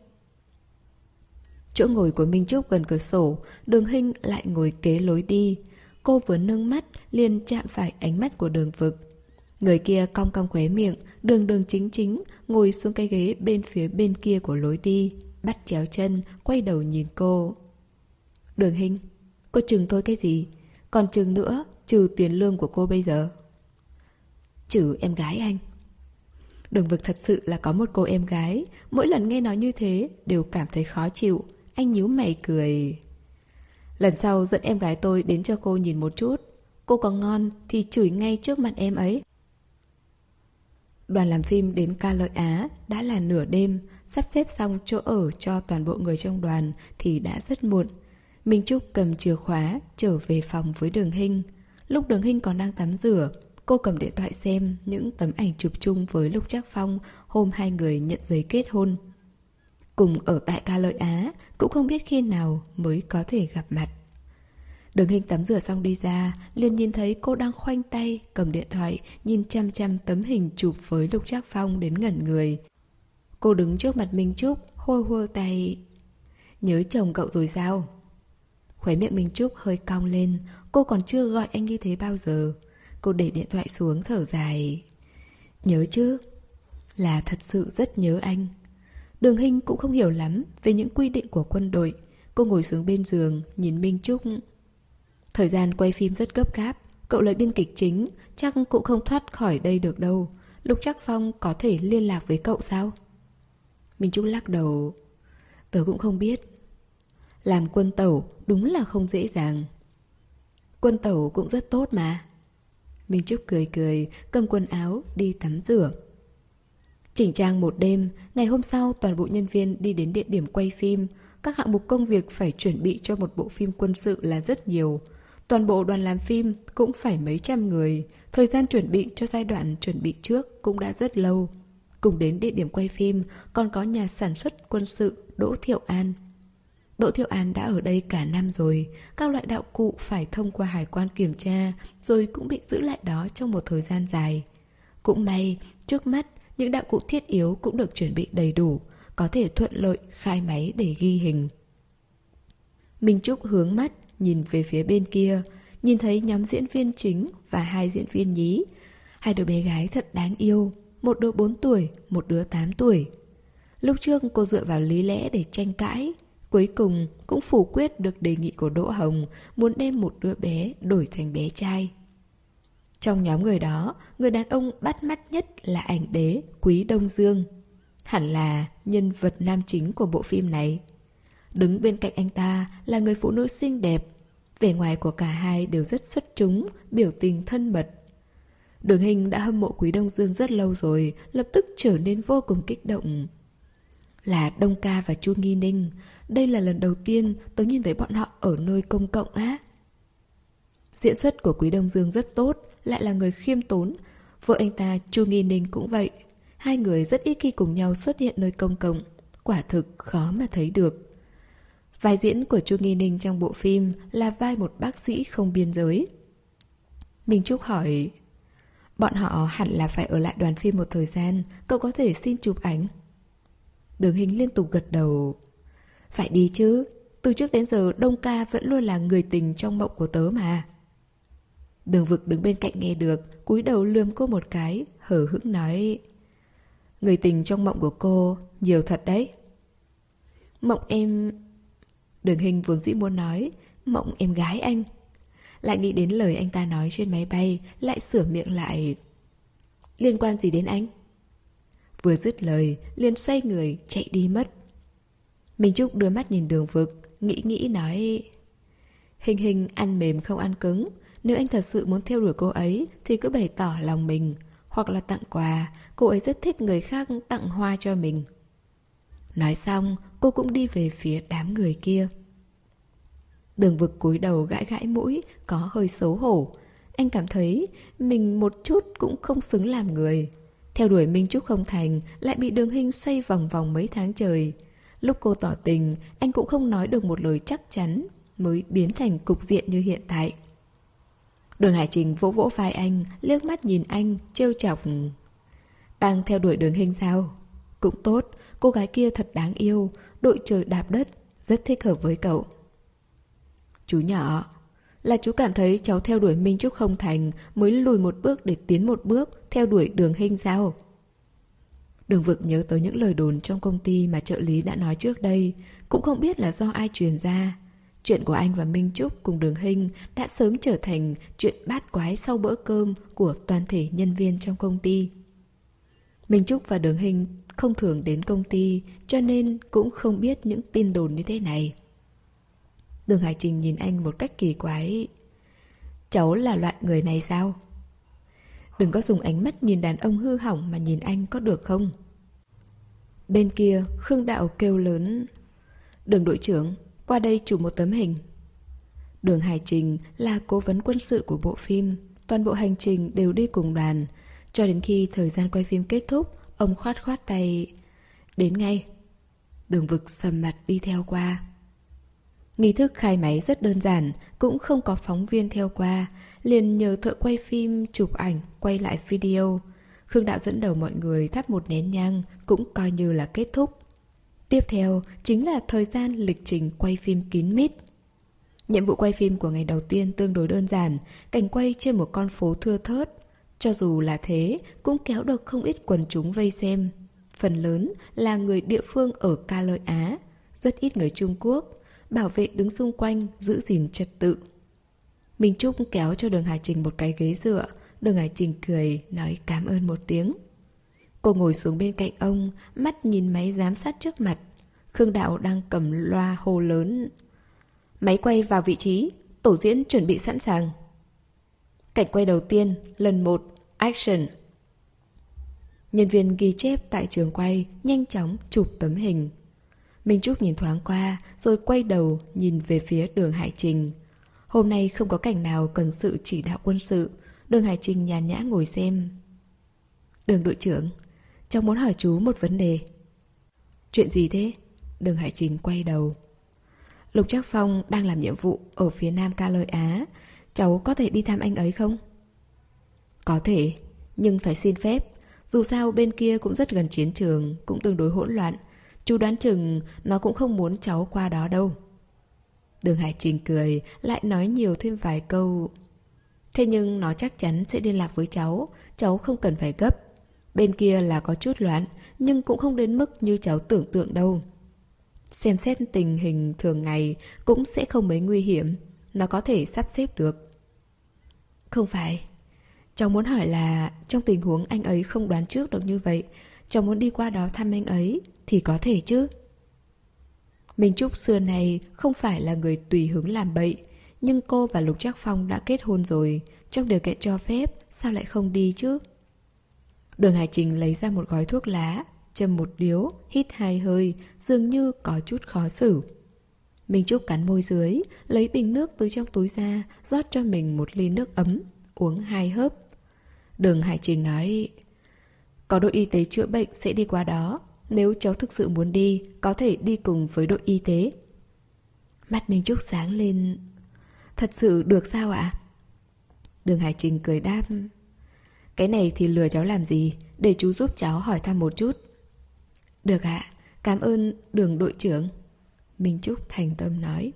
Chỗ ngồi của Minh Trúc gần cửa sổ, Đường Hinh lại ngồi kế lối đi. Cô vừa nâng mắt liền chạm phải ánh mắt của Đường Vực. Người kia cong cong khóe miệng, đường đường chính chính ngồi xuống cái ghế bên phía bên kia của lối đi, bắt chéo chân, quay đầu nhìn cô. Đường Hinh, cô chừng tôi cái gì? Còn chừng nữa, trừ tiền lương của cô bây giờ. Trừ em gái anh. Đường Vực thật sự là có một cô em gái. Mỗi lần nghe nói như thế đều cảm thấy khó chịu. Anh nhíu mày cười: Lần sau dẫn em gái tôi đến cho cô nhìn một chút. Cô có ngon thì chửi ngay trước mặt em ấy. Đoàn làm phim đến Ca Lợi Á đã là nửa đêm. Sắp xếp xong chỗ ở cho toàn bộ người trong đoàn thì đã rất muộn. Minh Trúc cầm chìa khóa trở về phòng với Đường Hinh. Lúc Đường Hinh còn đang tắm rửa, cô cầm điện thoại xem những tấm ảnh chụp chung với Lục Trác Phong hôm hai người nhận giấy kết hôn. Cùng ở tại Ca Lợi Á, cũng không biết khi nào mới có thể gặp mặt. Đường Hinh tắm rửa xong đi ra, liền nhìn thấy cô đang khoanh tay cầm điện thoại nhìn chăm chăm tấm hình chụp với Lục Trác Phong đến ngẩn người. Cô đứng trước mặt Minh Trúc, hôi hôi tay: Nhớ chồng cậu rồi sao? Khóe miệng Minh Trúc hơi cong lên. Cô còn chưa gọi anh như thế bao giờ. Cô để điện thoại xuống thở dài: Nhớ chứ, là thật sự rất nhớ anh. Đường Hinh cũng không hiểu lắm về những quy định của quân đội. Cô ngồi xuống bên giường nhìn Minh Trúc: Thời gian quay phim rất gấp gáp, cậu là biên kịch chính, chắc cũng không thoát khỏi đây được đâu. Lục Trác Phong có thể liên lạc với cậu sao? Minh Trúc lắc đầu: Tớ cũng không biết. Làm quân tẩu đúng là không dễ dàng. Quân tẩu cũng rất tốt mà. Minh Trúc cười cười, cầm quần áo đi tắm rửa. Chỉnh trang một đêm, ngày hôm sau toàn bộ nhân viên đi đến địa điểm quay phim. Các hạng mục công việc phải chuẩn bị cho một bộ phim quân sự là rất nhiều. Toàn bộ đoàn làm phim cũng phải mấy trăm người. Thời gian chuẩn bị cho giai đoạn chuẩn bị trước cũng đã rất lâu. Cùng đến địa điểm quay phim còn có nhà sản xuất quân sự Đỗ Thiệu An. Đỗ Thiệu An đã ở đây cả năm rồi. Các loại đạo cụ phải thông qua hải quan kiểm tra, rồi cũng bị giữ lại đó trong một thời gian dài. Cũng may, trước mắt những đạo cụ thiết yếu cũng được chuẩn bị đầy đủ, có thể thuận lợi khai máy để ghi hình. Minh Trúc hướng mắt nhìn về phía bên kia, nhìn thấy nhóm diễn viên chính và hai diễn viên nhí. Hai đứa bé gái thật đáng yêu, một đứa bốn tuổi, một đứa tám tuổi. Lúc trước cô dựa vào lý lẽ để tranh cãi, cuối cùng cũng phủ quyết được đề nghị của Đỗ Hồng, muốn đem một đứa bé đổi thành bé trai. Trong nhóm người đó, người đàn ông bắt mắt nhất là ảnh đế Quý Đông Dương. Hẳn là nhân vật nam chính của bộ phim này. Đứng bên cạnh anh ta là người phụ nữ xinh đẹp. Vẻ ngoài của cả hai đều rất xuất chúng, biểu tình thân mật. Đường Hinh đã hâm mộ Quý Đông Dương rất lâu rồi, lập tức trở nên vô cùng kích động. Là Đông Ca và Chu Nghi Ninh. Đây là lần đầu tiên tớ nhìn thấy bọn họ ở nơi công cộng á. Diễn xuất của Quý Đông Dương rất tốt, lại là người khiêm tốn. Vợ anh ta Chu Nghi Ninh cũng vậy. Hai người rất ít khi cùng nhau xuất hiện nơi công cộng. Quả thực khó mà thấy được. Vai diễn của Chu Nghi Ninh trong bộ phim là vai một bác sĩ không biên giới. Minh Trúc hỏi: Bọn họ hẳn là phải ở lại đoàn phim một thời gian, cậu có thể xin chụp ảnh. Đường Hinh liên tục gật đầu: Phải đi chứ, từ trước đến giờ Đông Ca vẫn luôn là người tình trong mộng của tớ mà. Đường Vực đứng bên cạnh nghe được, cúi đầu lườm cô một cái, hờ hững nói: Người tình trong mộng của cô nhiều thật đấy. Mộng em... Đường Hinh vốn dĩ muốn nói mộng em gái anh, lại nghĩ đến lời anh ta nói trên máy bay, lại sửa miệng lại: Liên quan gì đến anh? Vừa dứt lời, liền xoay người chạy đi mất. Minh Trúc đưa mắt nhìn Đường Vực, nghĩ nghĩ nói: Hình Hình ăn mềm không ăn cứng. Nếu anh thật sự muốn theo đuổi cô ấy thì cứ bày tỏ lòng mình, hoặc là tặng quà. Cô ấy rất thích người khác tặng hoa cho mình. Nói xong, cô cũng đi về phía đám người kia. Đường Vực cúi đầu gãi gãi mũi, có hơi xấu hổ. Anh cảm thấy mình một chút cũng không xứng làm người. Theo đuổi Minh Trúc không thành, lại bị Đường Hinh xoay vòng vòng mấy tháng trời. Lúc cô tỏ tình, anh cũng không nói được một lời chắc chắn, mới biến thành cục diện như hiện tại. Đường Hải Trình vỗ vỗ vai anh, liếc mắt nhìn anh, trêu chọc. Đang theo đuổi Đường Hinh sao? Cũng tốt, cô gái kia thật đáng yêu, đội trời đạp đất, rất thích hợp với cậu. Chú nhỏ, là chú cảm thấy cháu theo đuổi Minh Trúc không thành mới lùi một bước để tiến một bước theo đuổi Đường Hinh sao? Đường Vực nhớ tới những lời đồn trong công ty mà trợ lý đã nói trước đây, cũng không biết là do ai truyền ra. Chuyện của anh và Minh Trúc cùng Đường Hinh đã sớm trở thành chuyện bát quái sau bữa cơm của toàn thể nhân viên trong công ty. Minh Trúc và Đường Hinh không thường đến công ty, cho nên cũng không biết những tin đồn như thế này. Đường Hải Trình nhìn anh một cách kỳ quái. Cháu là loại người này sao? Đừng có dùng ánh mắt nhìn đàn ông hư hỏng mà nhìn anh có được không? Bên kia, Khương Đạo kêu lớn. Đường đội trưởng, qua đây chụp một tấm hình. Đường Hải Trình là cố vấn quân sự của bộ phim. Toàn bộ hành trình đều đi cùng đoàn. Cho đến khi thời gian quay phim kết thúc, ông khoát khoát tay. Đến ngay. Đường Vực sầm mặt đi theo qua. Nghi thức khai máy rất đơn giản, cũng không có phóng viên theo qua, liền nhờ thợ quay phim chụp ảnh, quay lại video. Khương Đạo dẫn đầu mọi người thắp một nén nhang, cũng coi như là kết thúc. Tiếp theo chính là thời gian lịch trình quay phim kín mít. Nhiệm vụ quay phim của ngày đầu tiên tương đối đơn giản, cảnh quay trên một con phố thưa thớt. Cho dù là thế, cũng kéo được không ít quần chúng vây xem. Phần lớn là người địa phương ở Ca Lợi Á, rất ít người Trung Quốc. Bảo vệ đứng xung quanh, giữ gìn trật tự. Minh Trúc kéo cho Đường Hải Trình một cái ghế dựa. Đường Hải Trình cười, nói cảm ơn một tiếng. Cô ngồi xuống bên cạnh ông, mắt nhìn máy giám sát trước mặt. Khương Đạo đang cầm loa hô lớn. Máy quay vào vị trí, tổ diễn chuẩn bị sẵn sàng. Cảnh quay đầu tiên, lần một, action. Nhân viên ghi chép tại trường quay nhanh chóng chụp tấm hình. Minh Trúc nhìn thoáng qua, rồi quay đầu nhìn về phía Đường Hải Trình. Hôm nay không có cảnh nào cần sự chỉ đạo quân sự. Đường Hải Trình nhàn nhã ngồi xem. Đường đội trưởng, cháu muốn hỏi chú một vấn đề. Chuyện gì thế? Đường Hải Trình quay đầu. Lục Trác Phong đang làm nhiệm vụ ở phía nam Ca Lợi Á. Cháu có thể đi thăm anh ấy không? Có thể, nhưng phải xin phép. Dù sao bên kia cũng rất gần chiến trường, cũng tương đối hỗn loạn. Chú đoán chừng nó cũng không muốn cháu qua đó đâu. Đường Hải Trình cười, lại nói nhiều thêm vài câu. Thế nhưng nó chắc chắn sẽ liên lạc với cháu. Cháu không cần phải gấp. Bên kia là có chút loạn, nhưng cũng không đến mức như cháu tưởng tượng đâu. Xem xét tình hình thường ngày cũng sẽ không mấy nguy hiểm. Nó có thể sắp xếp được. Không phải. Cháu muốn hỏi là trong tình huống anh ấy không đoán trước được như vậy, cháu muốn đi qua đó thăm anh ấy thì có thể chứ. Minh Trúc xưa này không phải là người tùy hứng làm bậy, nhưng cô và Lục Trác Phong đã kết hôn rồi, trong điều kiện cho phép sao lại không đi chứ? Đường Hải Trình lấy ra một gói thuốc lá, châm một điếu, hít hai hơi, dường như có chút khó xử. Minh Trúc cắn môi dưới, lấy bình nước từ trong túi ra, rót cho mình một ly nước ấm, uống hai hớp. Đường Hải Trình nói, có đội y tế chữa bệnh sẽ đi qua đó. Nếu cháu thực sự muốn đi, có thể đi cùng với đội y tế. Mắt Minh Trúc sáng lên. Thật sự được sao ạ? Đường Hải Trình cười đáp, cái này thì lừa cháu làm gì, để chú giúp cháu hỏi thăm một chút. Được ạ, cảm ơn Đường đội trưởng. Minh Trúc thành tâm nói.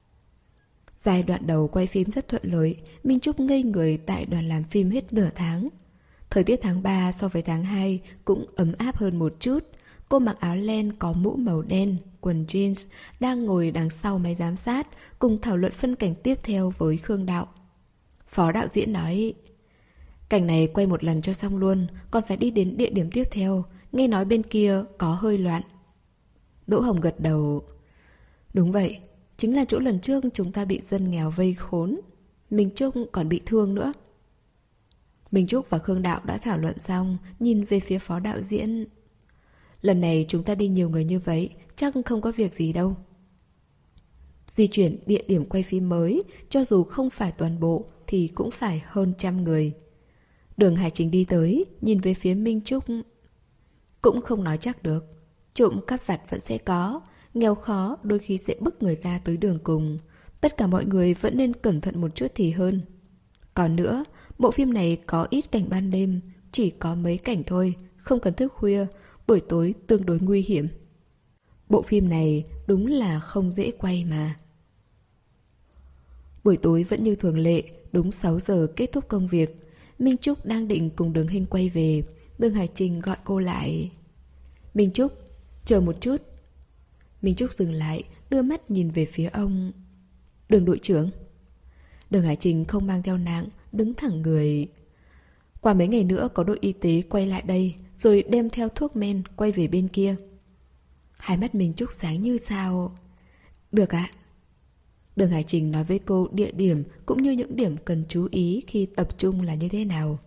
Giai đoạn đầu quay phim rất thuận lợi. Minh Trúc ngây người tại đoàn làm phim hết nửa tháng. Thời tiết tháng ba so với tháng hai cũng ấm áp hơn một chút. Cô mặc áo len có mũ màu đen, quần jeans, đang ngồi đằng sau máy giám sát, cùng thảo luận phân cảnh tiếp theo với Khương Đạo. Phó đạo diễn nói, cảnh này quay một lần cho xong luôn, còn phải đi đến địa điểm tiếp theo. Nghe nói bên kia có hơi loạn. Đỗ Hồng gật đầu. Đúng vậy, chính là chỗ lần trước chúng ta bị dân nghèo vây khốn. Minh Trúc còn bị thương nữa. Minh Trúc và Khương Đạo đã thảo luận xong, nhìn về phía phó đạo diễn. Lần này chúng ta đi nhiều người như vậy, chắc không có việc gì đâu. Di chuyển địa điểm quay phim mới, cho dù không phải toàn bộ thì cũng phải hơn trăm người. Đường Hải Trình đi tới, nhìn về phía Minh Trúc. Cũng không nói chắc được. Trộm cắp vặt vẫn sẽ có, nghèo khó đôi khi sẽ bức người ta tới đường cùng. Tất cả mọi người vẫn nên cẩn thận một chút thì hơn. Còn nữa, bộ phim này có ít cảnh ban đêm, chỉ có mấy cảnh thôi, không cần thức khuya, buổi tối tương đối nguy hiểm. Bộ phim này đúng là không dễ quay mà. Buổi tối vẫn như thường lệ, đúng sáu giờ kết thúc công việc. Minh Trúc đang định cùng Đường Hinh quay về. Đường Hải Trình gọi cô lại. Minh Trúc, chờ một chút. Minh Trúc dừng lại, đưa mắt nhìn về phía ông. Đường đội trưởng. Đường Hải Trình không mang theo nạng, đứng thẳng người. Qua mấy ngày nữa có đội y tế quay lại đây, rồi đem theo thuốc men quay về bên kia. Hai mắt Minh Trúc sáng như sao. Được ạ. Đường Hải Trình nói với cô địa điểm cũng như những điểm cần chú ý khi tập trung là như thế nào.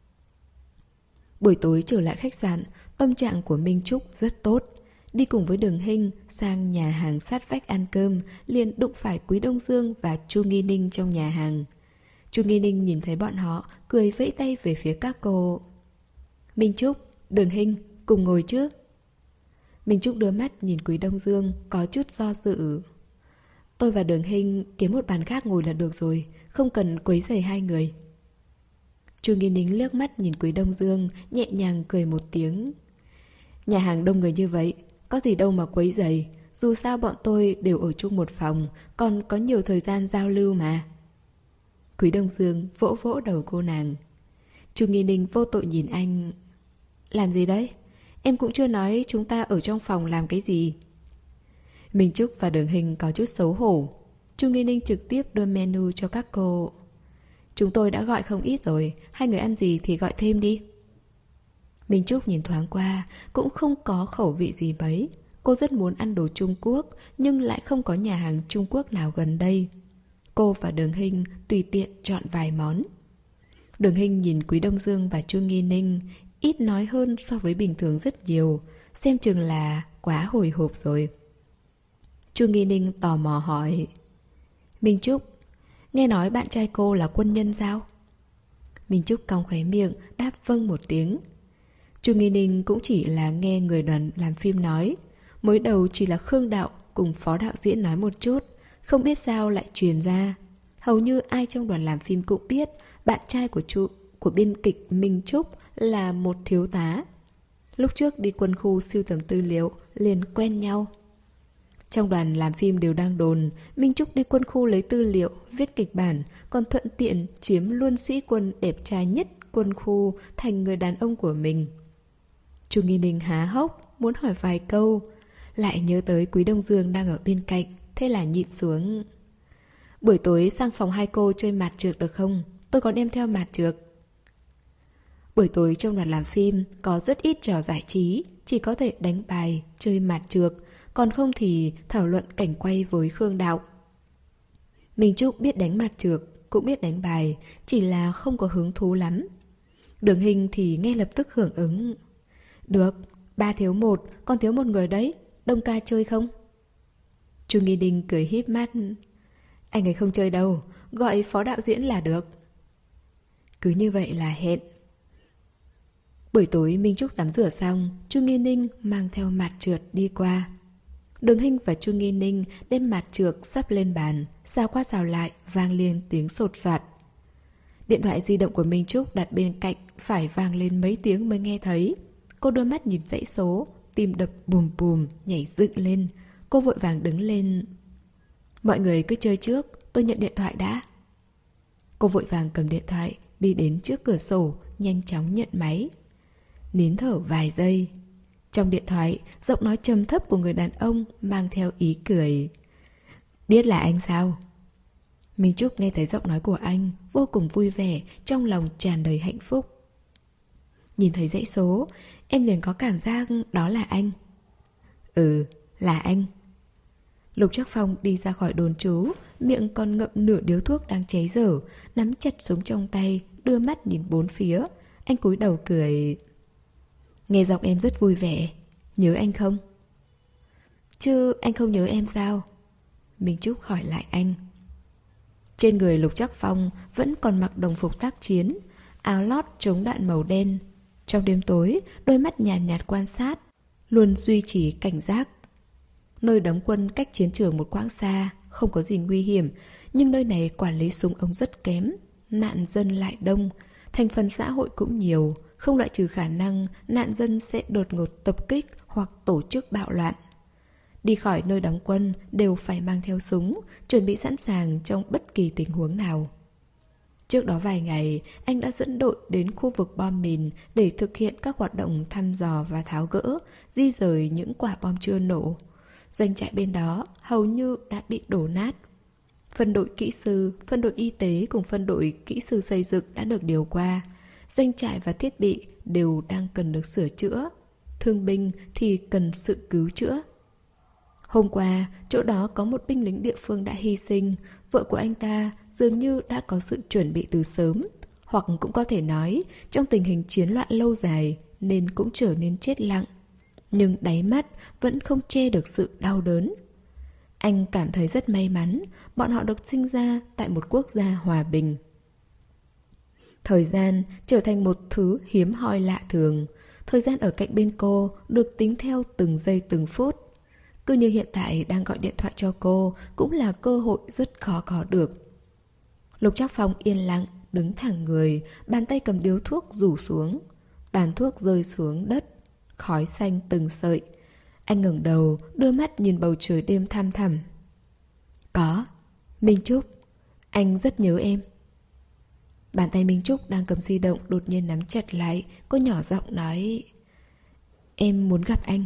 Buổi tối trở lại khách sạn, tâm trạng của Minh Trúc rất tốt. Đi cùng với Đường Hinh sang nhà hàng sát vách ăn cơm, liền đụng phải Quý Đông Dương và Chu Nghi Ninh trong nhà hàng. Chu Nghi Ninh nhìn thấy bọn họ, cười vẫy tay về phía các cô. Minh Trúc, Đường Hinh, cùng ngồi chứ? Minh Trúc đưa mắt nhìn Quý Đông Dương, có chút do dự. Tôi và Đường Hinh kiếm một bàn khác ngồi là được rồi, không cần quấy rầy hai người. Chu Nghi Ninh liếc mắt nhìn Quý Đông Dương, nhẹ nhàng cười một tiếng. Nhà hàng đông người như vậy, có gì đâu mà quấy rầy. Dù sao bọn tôi đều ở chung một phòng, còn có nhiều thời gian giao lưu mà. Quý Đông Dương vỗ vỗ đầu cô nàng. Chu Nghi Ninh vô tội nhìn anh. Làm gì đấy? Em cũng chưa nói chúng ta ở trong phòng làm cái gì. Minh Trúc và Đường Hinh có chút xấu hổ. Chu Nghi Ninh trực tiếp đưa menu cho các cô. Chúng tôi đã gọi không ít rồi, hai người ăn gì thì gọi thêm đi. Minh Trúc nhìn thoáng qua, cũng không có khẩu vị gì mấy. Cô rất muốn ăn đồ Trung Quốc, nhưng lại không có nhà hàng Trung Quốc nào gần đây. Cô và Đường Hinh tùy tiện chọn vài món. Đường Hinh nhìn Quý Đông Dương và Chu Nghi Ninh, ít nói hơn so với bình thường rất nhiều, xem chừng là quá hồi hộp rồi. Chu Nghi Ninh tò mò hỏi. Minh Trúc, nghe nói bạn trai cô là quân nhân sao? Minh Trúc cong khóe miệng, đáp vâng một tiếng. Chu Nghi Ninh cũng chỉ là nghe người đoàn làm phim nói. Mới đầu chỉ là Khương Đạo cùng phó đạo diễn nói một chút, không biết sao lại truyền ra. Hầu như ai trong đoàn làm phim cũng biết bạn trai của chu, của biên kịch Minh Trúc là một thiếu tá. Lúc trước đi quân khu sưu tầm tư liệu, liền quen nhau. Trong đoàn làm phim đều đang đồn Minh Trúc đi quân khu lấy tư liệu, viết kịch bản, còn thuận tiện chiếm luôn sĩ quân đẹp trai nhất quân khu thành người đàn ông của mình. Chu Nghi Ninh há hốc, muốn hỏi vài câu, lại nhớ tới Quý Đông Dương đang ở bên cạnh, thế là nhịn xuống. Buổi tối sang phòng hai cô chơi mạt trược được không? Tôi có đem theo mạt trược. Buổi tối trong đoàn làm phim có rất ít trò giải trí, chỉ có thể đánh bài, chơi mạt trược, còn không thì thảo luận cảnh quay với Khương Đạo. Minh Trúc biết đánh mạt trược, cũng biết đánh bài, chỉ là không có hứng thú lắm. Đường Hinh thì ngay lập tức hưởng ứng. Được, ba thiếu một, còn thiếu một người đấy, Đông ca chơi không? Chu Nghi Ninh cười híp mắt. Anh ấy không chơi đâu, gọi phó đạo diễn là được. Cứ như vậy là hẹn. Buổi tối Minh Trúc tắm rửa xong, Chu Nghi Ninh mang theo mạt trượt đi qua. Đường Hinh và Chu Nghi Ninh đem mạt trược sắp lên bàn, sao qua sao lại vang lên tiếng sột soạt. Điện thoại di động của Minh Trúc đặt bên cạnh phải vang lên mấy tiếng mới nghe thấy. Cô đôi mắt nhìn dãy số, tim đập bùm bùm, nhảy dựng lên. Cô vội vàng đứng lên. Mọi người cứ chơi trước, tôi nhận điện thoại đã. Cô vội vàng cầm điện thoại, đi đến trước cửa sổ, nhanh chóng nhận máy. Nín thở vài giây. Trong điện thoại, giọng nói trầm thấp của người đàn ông mang theo ý cười. Biết là anh sao? Minh Trúc nghe thấy giọng nói của anh, vô cùng vui vẻ, trong lòng tràn đầy hạnh phúc. Nhìn thấy dãy số, em liền có cảm giác đó là anh. Ừ, là anh. Lục Trác Phong đi ra khỏi đồn trú, miệng còn ngậm nửa điếu thuốc đang cháy dở, nắm chặt súng trong tay, đưa mắt nhìn bốn phía. Anh cúi đầu cười. Nghe giọng em rất vui vẻ. Nhớ anh không? Chứ anh không nhớ em sao? Minh Trúc hỏi lại anh. Trên người Lục Trác Phong vẫn còn mặc đồng phục tác chiến, áo lót chống đạn màu đen. Trong đêm tối, đôi mắt nhàn nhạt, nhạt quan sát, luôn duy trì cảnh giác. Nơi đóng quân cách chiến trường một quãng xa, không có gì nguy hiểm, nhưng nơi này quản lý súng ống rất kém, nạn dân lại đông, thành phần xã hội cũng nhiều, không loại trừ khả năng nạn dân sẽ đột ngột tập kích hoặc tổ chức bạo loạn. Đi khỏi nơi đóng quân đều phải mang theo súng, chuẩn bị sẵn sàng trong bất kỳ tình huống nào. Trước đó vài ngày, anh đã dẫn đội đến khu vực bom mìn để thực hiện các hoạt động thăm dò và tháo gỡ, di rời những quả bom chưa nổ. Doanh trại bên đó hầu như đã bị đổ nát. Phân đội kỹ sư, phân đội y tế cùng phân đội kỹ sư xây dựng đã được điều qua. Doanh trại và thiết bị đều đang cần được sửa chữa. Thương binh thì cần sự cứu chữa. Hôm qua, chỗ đó có một binh lính địa phương đã hy sinh. Vợ của anh ta dường như đã có sự chuẩn bị từ sớm. Hoặc cũng có thể nói, trong tình hình chiến loạn lâu dài nên cũng trở nên chết lặng. Nhưng đáy mắt vẫn không che được sự đau đớn. Anh cảm thấy rất may mắn, bọn họ được sinh ra tại một quốc gia hòa bình. Thời gian trở thành một thứ hiếm hoi lạ thường. Thời gian ở cạnh bên cô được tính theo từng giây từng phút. Cứ như hiện tại đang gọi điện thoại cho cô cũng là cơ hội rất khó có được. Lục Trác Phong yên lặng, đứng thẳng người, bàn tay cầm điếu thuốc rủ xuống. Tàn thuốc rơi xuống đất, khói xanh từng sợi. Anh ngẩng đầu, đưa mắt nhìn bầu trời đêm thăm thẳm. Có, Minh Trúc, anh rất nhớ em. Bàn tay Minh Trúc đang cầm di động đột nhiên nắm chặt lại. Cô nhỏ giọng nói, em muốn gặp anh.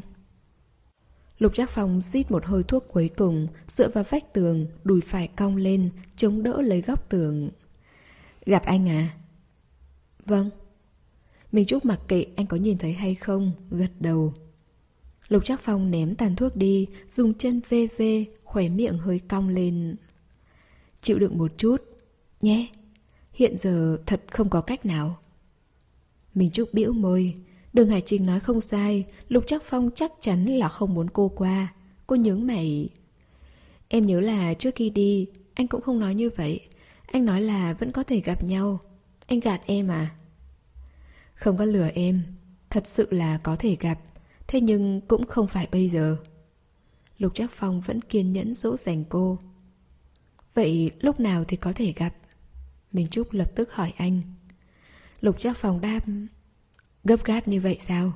Lục Trác Phong rít một hơi thuốc cuối cùng, dựa vào vách tường, đùi phải cong lên, chống đỡ lấy góc tường. Gặp anh à? Vâng. Minh Trúc mặc kệ anh có nhìn thấy hay không, gật đầu. Lục Trác Phong ném tàn thuốc đi, dùng chân vê vê, khóe miệng hơi cong lên. Chịu đựng một chút, nhé. Hiện giờ thật không có cách nào. Minh Trúc bĩu môi. Đường Hải Trình nói không sai, Lục Trác Phong chắc chắn là không muốn cô qua. Cô nhướng mày. Em nhớ là trước khi đi, anh cũng không nói như vậy. Anh nói là vẫn có thể gặp nhau. Anh gạt em à? Không có lừa em, thật sự là có thể gặp. Thế nhưng cũng không phải bây giờ. Lục Trác Phong vẫn kiên nhẫn dỗ dành cô. Vậy lúc nào thì có thể gặp? Minh Trúc lập tức hỏi anh. Lục Trác Phong đáp, gấp gáp như vậy sao?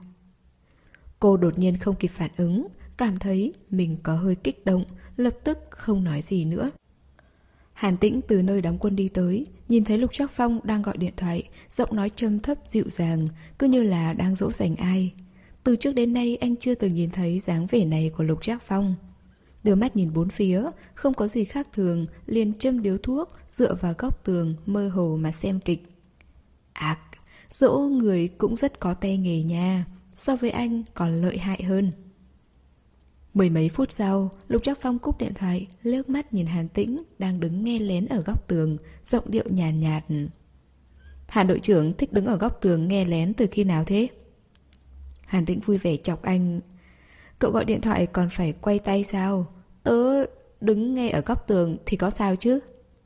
Cô đột nhiên không kịp phản ứng, cảm thấy mình có hơi kích động, lập tức không nói gì nữa. Hàn Tĩnh từ nơi đóng quân đi tới, nhìn thấy Lục Trác Phong đang gọi điện thoại, giọng nói trầm thấp dịu dàng, cứ như là đang dỗ dành ai. Từ trước đến nay anh chưa từng nhìn thấy dáng vẻ này của Lục Trác Phong. Đưa mắt nhìn bốn phía, không có gì khác thường, liền châm điếu thuốc, dựa vào góc tường, mơ hồ mà xem kịch. Ác, dỗ người cũng rất có tay nghề nha, so với anh còn lợi hại hơn. Mười mấy phút sau, Lục Trác Phong cúp điện thoại, liếc mắt nhìn Hàn Tĩnh đang đứng nghe lén ở góc tường, giọng điệu nhàn nhạt, nhạt. Hàn đội trưởng thích đứng ở góc tường nghe lén từ khi nào thế? Hàn Tĩnh vui vẻ chọc anh. Cậu gọi điện thoại còn phải quay tay sao? Tớ đứng nghe ở góc tường thì có sao chứ?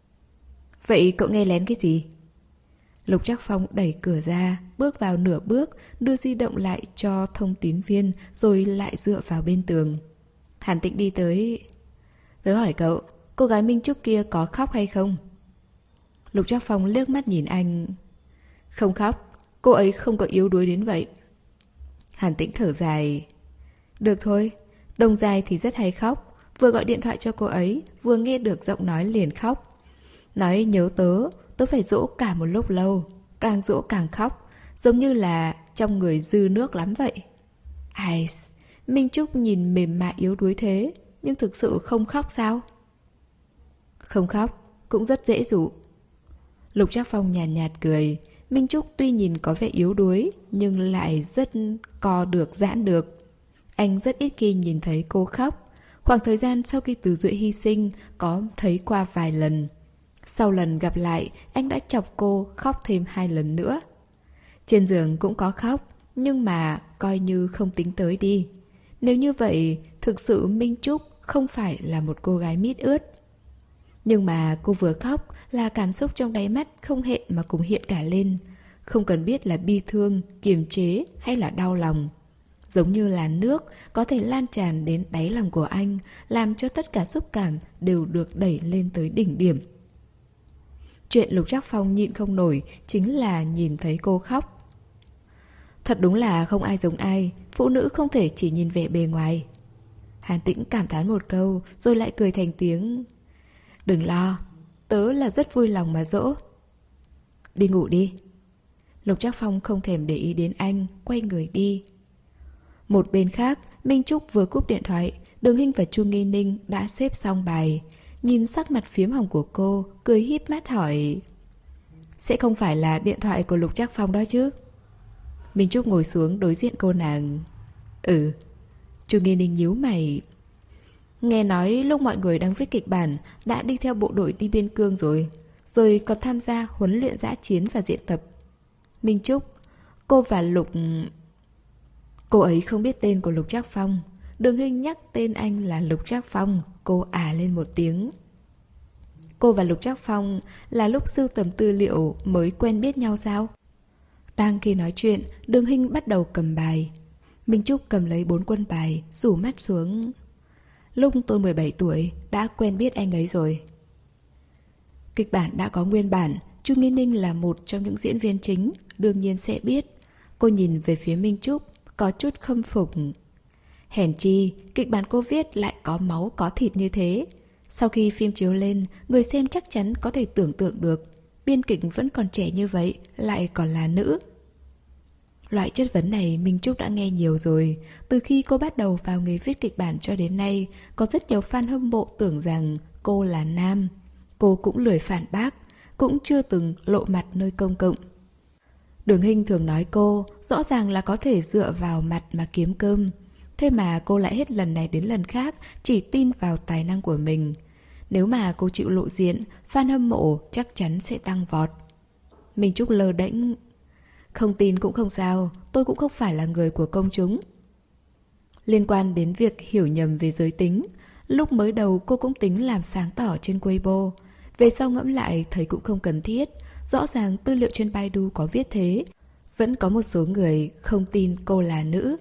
Vậy cậu nghe lén cái gì? Lục Trác Phong đẩy cửa ra, bước vào nửa bước, đưa di động lại cho thông tín viên, rồi lại dựa vào bên tường. Hàn Tĩnh đi tới. Tớ hỏi cậu, cô gái Minh Trúc kia có khóc hay không? Lục Trác Phong liếc mắt nhìn anh. Không khóc, cô ấy không có yếu đuối đến vậy. Hàn Tĩnh thở dài. Được thôi, Đồng Dài thì rất hay khóc. Vừa gọi điện thoại cho cô ấy, vừa nghe được giọng nói liền khóc. Nói nhớ tớ, tớ phải dỗ cả một lúc lâu. Càng dỗ càng khóc, giống như là trong người dư nước lắm vậy. Ai, Minh Trúc nhìn mềm mại yếu đuối thế, nhưng thực sự không khóc sao? Không khóc, cũng rất dễ dụ. Lục Trác Phong nhàn nhạt, nhạt cười. Minh Trúc tuy nhìn có vẻ yếu đuối, nhưng lại rất co được giãn được. Anh rất ít khi nhìn thấy cô khóc. Khoảng thời gian sau khi Từ Duệ hy sinh có thấy qua vài lần. Sau lần gặp lại, anh đã chọc cô khóc thêm hai lần nữa. Trên giường cũng có khóc, nhưng mà coi như không tính tới đi. Nếu như vậy, thực sự Minh Trúc không phải là một cô gái mít ướt. Nhưng mà cô vừa khóc là cảm xúc trong đáy mắt không hẹn mà cùng hiện cả lên. Không cần biết là bi thương, kiềm chế hay là đau lòng. Giống như là nước có thể lan tràn đến đáy lòng của anh, làm cho tất cả xúc cảm đều được đẩy lên tới đỉnh điểm. Chuyện Lục Trác Phong nhịn không nổi chính là nhìn thấy cô khóc. Thật đúng là không ai giống ai, phụ nữ không thể chỉ nhìn vẻ bề ngoài. Hàn Tĩnh cảm thán một câu rồi lại cười thành tiếng. Đừng lo, tớ là rất vui lòng mà dỗ. Đi ngủ đi. Lục Trác Phong không thèm để ý đến anh, quay người đi. Một bên khác, Minh Trúc vừa cúp điện thoại, Đường Hinh và Chu Nghi Ninh đã xếp xong bài. Nhìn sắc mặt phiếm hồng của cô, cười híp mắt hỏi. Sẽ không phải là điện thoại của Lục Trác Phong đó chứ? Minh Trúc ngồi xuống đối diện cô nàng. Ừ. Chu Nghi Ninh nhíu mày. Nghe nói lúc mọi người đang viết kịch bản đã đi theo bộ đội đi biên cương rồi, rồi còn tham gia huấn luyện dã chiến và diễn tập. Minh Trúc, cô và Lục... Cô ấy không biết tên của Lục Trác Phong. Đường Hinh nhắc tên anh là Lục Trác Phong, cô à lên một tiếng. Cô và Lục Trác Phong là lúc sưu tầm tư liệu mới quen biết nhau sao? Đang khi nói chuyện, Đường Hinh bắt đầu cầm bài. Minh Trúc cầm lấy bốn quân bài, rủ mắt xuống. Lúc tôi mười bảy tuổi, đã quen biết anh ấy rồi. Kịch bản đã có nguyên bản, Chu Nghi Ninh là một trong những diễn viên chính, đương nhiên sẽ biết. Cô nhìn về phía Minh Trúc, có chút khâm phục. Hèn chi, kịch bản cô viết lại có máu có thịt như thế. Sau khi phim chiếu lên, người xem chắc chắn có thể tưởng tượng được. Biên kịch vẫn còn trẻ như vậy, lại còn là nữ. Loại chất vấn này Minh Trúc đã nghe nhiều rồi. Từ khi cô bắt đầu vào nghề viết kịch bản cho đến nay, có rất nhiều fan hâm mộ tưởng rằng cô là nam. Cô cũng lười phản bác, cũng chưa từng lộ mặt nơi công cộng. Đường Hinh thường nói cô rõ ràng là có thể dựa vào mặt mà kiếm cơm. Thế mà cô lại hết lần này đến lần khác chỉ tin vào tài năng của mình. Nếu mà cô chịu lộ diện, fan hâm mộ chắc chắn sẽ tăng vọt. Minh Trúc lơ đễnh. Không tin cũng không sao, tôi cũng không phải là người của công chúng. Liên quan đến việc hiểu nhầm về giới tính, lúc mới đầu cô cũng tính làm sáng tỏ trên Weibo. Về sau ngẫm lại thấy cũng không cần thiết. Rõ ràng tư liệu trên Baidu có viết thế. Vẫn có một số người không tin cô là nữ.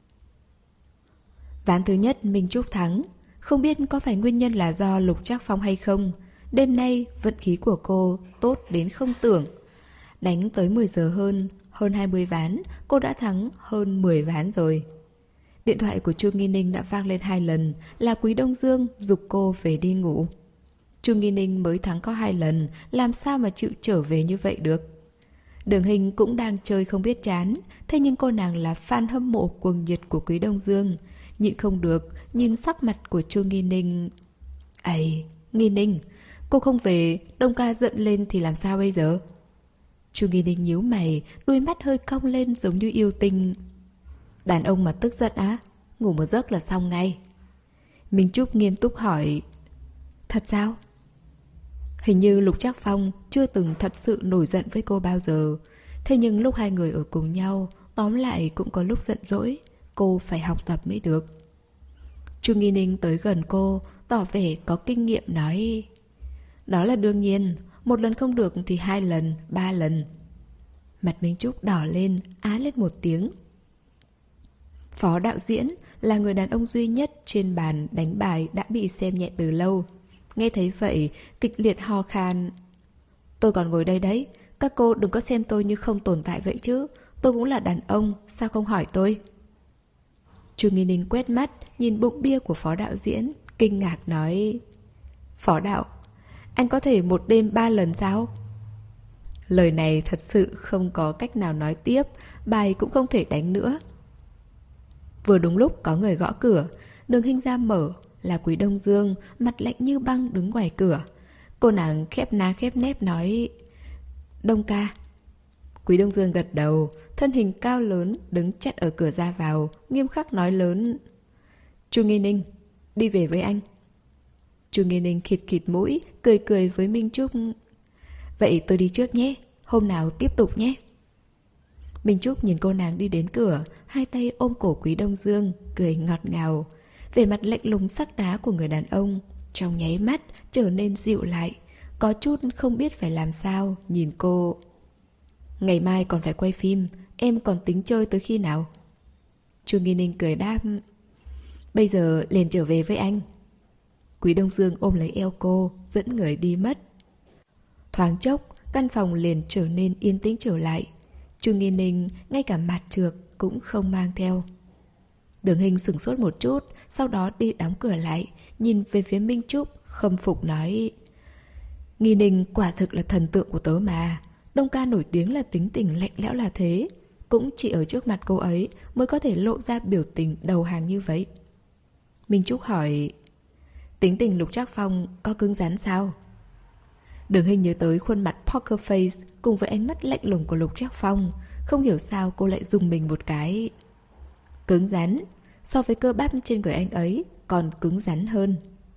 Ván thứ nhất Minh Trúc thắng. Không biết có phải nguyên nhân là do Lục Trác Phong hay không. Đêm nay vận khí của cô tốt đến không tưởng. Đánh tới mười giờ hơn, hơn hai mươi ván, cô đã thắng hơn mười ván rồi. Điện thoại của Chu Nghi Ninh đã vang lên hai lần, là Quý Đông Dương giục cô về đi ngủ. Chu Nghi Ninh mới thắng có hai lần, làm sao mà chịu trở về như vậy được. Đường Hinh cũng đang chơi không biết chán, thế nhưng cô nàng là fan hâm mộ cuồng nhiệt của Quý Đông Dương. Nhịn không được, nhìn sắc mặt của Chu Nghi Ninh. Ây, Nghi Ninh, cô không về, Đông ca giận lên thì làm sao bây giờ? Chu Nghi Ninh nhíu mày, đôi mắt hơi cong lên giống như yêu tinh. Đàn ông mà tức giận á, ngủ một giấc là xong ngay. Minh Trúc nghiêm túc hỏi. Thật sao? Hình như Lục Trác Phong chưa từng thật sự nổi giận với cô bao giờ. Thế nhưng lúc hai người ở cùng nhau, tóm lại cũng có lúc giận dỗi. Cô phải học tập mới được. Chu Nghi Ninh tới gần cô, tỏ vẻ có kinh nghiệm nói. Đó là đương nhiên, một lần không được thì hai lần, ba lần. Mặt Minh Trúc đỏ lên, á lên một tiếng. Phó đạo diễn là người đàn ông duy nhất trên bàn đánh bài đã bị xem nhẹ từ lâu. Nghe thấy vậy, kịch liệt ho khan. Tôi còn ngồi đây đấy, các cô đừng có xem tôi như không tồn tại vậy chứ. Tôi cũng là đàn ông, sao không hỏi tôi? Chu Nghi Ninh quét mắt, nhìn bụng bia của phó đạo diễn, kinh ngạc nói. Phó đạo, anh có thể một đêm ba lần sao? Lời này thật sự không có cách nào nói tiếp, bài cũng không thể đánh nữa. Vừa đúng lúc có người gõ cửa, Đường Hinh ra mở, là Quý Đông Dương, mặt lạnh như băng đứng ngoài cửa. Cô nàng khép ná khép nép nói. Đông ca. Quý Đông Dương gật đầu, thân hình cao lớn đứng chặn ở cửa ra vào, nghiêm khắc nói lớn. Chu Nghi Ninh, đi về với anh. Chu Nghiên Ninh khịt khịt mũi, cười cười với Minh Trúc. Vậy tôi đi trước nhé, hôm nào tiếp tục nhé. Minh Trúc nhìn cô nàng đi đến cửa, hai tay ôm cổ Quý Đông Dương, cười ngọt ngào. Vẻ mặt lạnh lùng sắc đá của người đàn ông trong nháy mắt trở nên dịu lại, có chút không biết phải làm sao nhìn cô. Ngày mai còn phải quay phim, em còn tính chơi tới khi nào? Chu Nghiên Ninh cười đáp. Bây giờ liền trở về với anh. Quý Đông Dương ôm lấy eo cô, dẫn người đi mất. Thoáng chốc, căn phòng liền trở nên yên tĩnh trở lại. Chu Nghiên Ninh ngay cả mặt trược cũng không mang theo. Đường Hình sửng sốt một chút, sau đó đi đóng cửa lại, nhìn về phía Minh Trúc, khâm phục nói. Nghiên Ninh quả thực là thần tượng của tớ mà. Đông ca nổi tiếng là tính tình lạnh lẽo là thế, cũng chỉ ở trước mặt cô ấy mới có thể lộ ra biểu tình đầu hàng như vậy. Minh Trúc hỏi. Tính tình Lục Trác Phong có cứng rắn sao? Đường Hình nhớ tới khuôn mặt poker face cùng với ánh mắt lạnh lùng của Lục Trác Phong, không hiểu sao cô lại dùng mình một cái. Cứng rắn, so với cơ bắp trên người anh ấy còn cứng rắn hơn.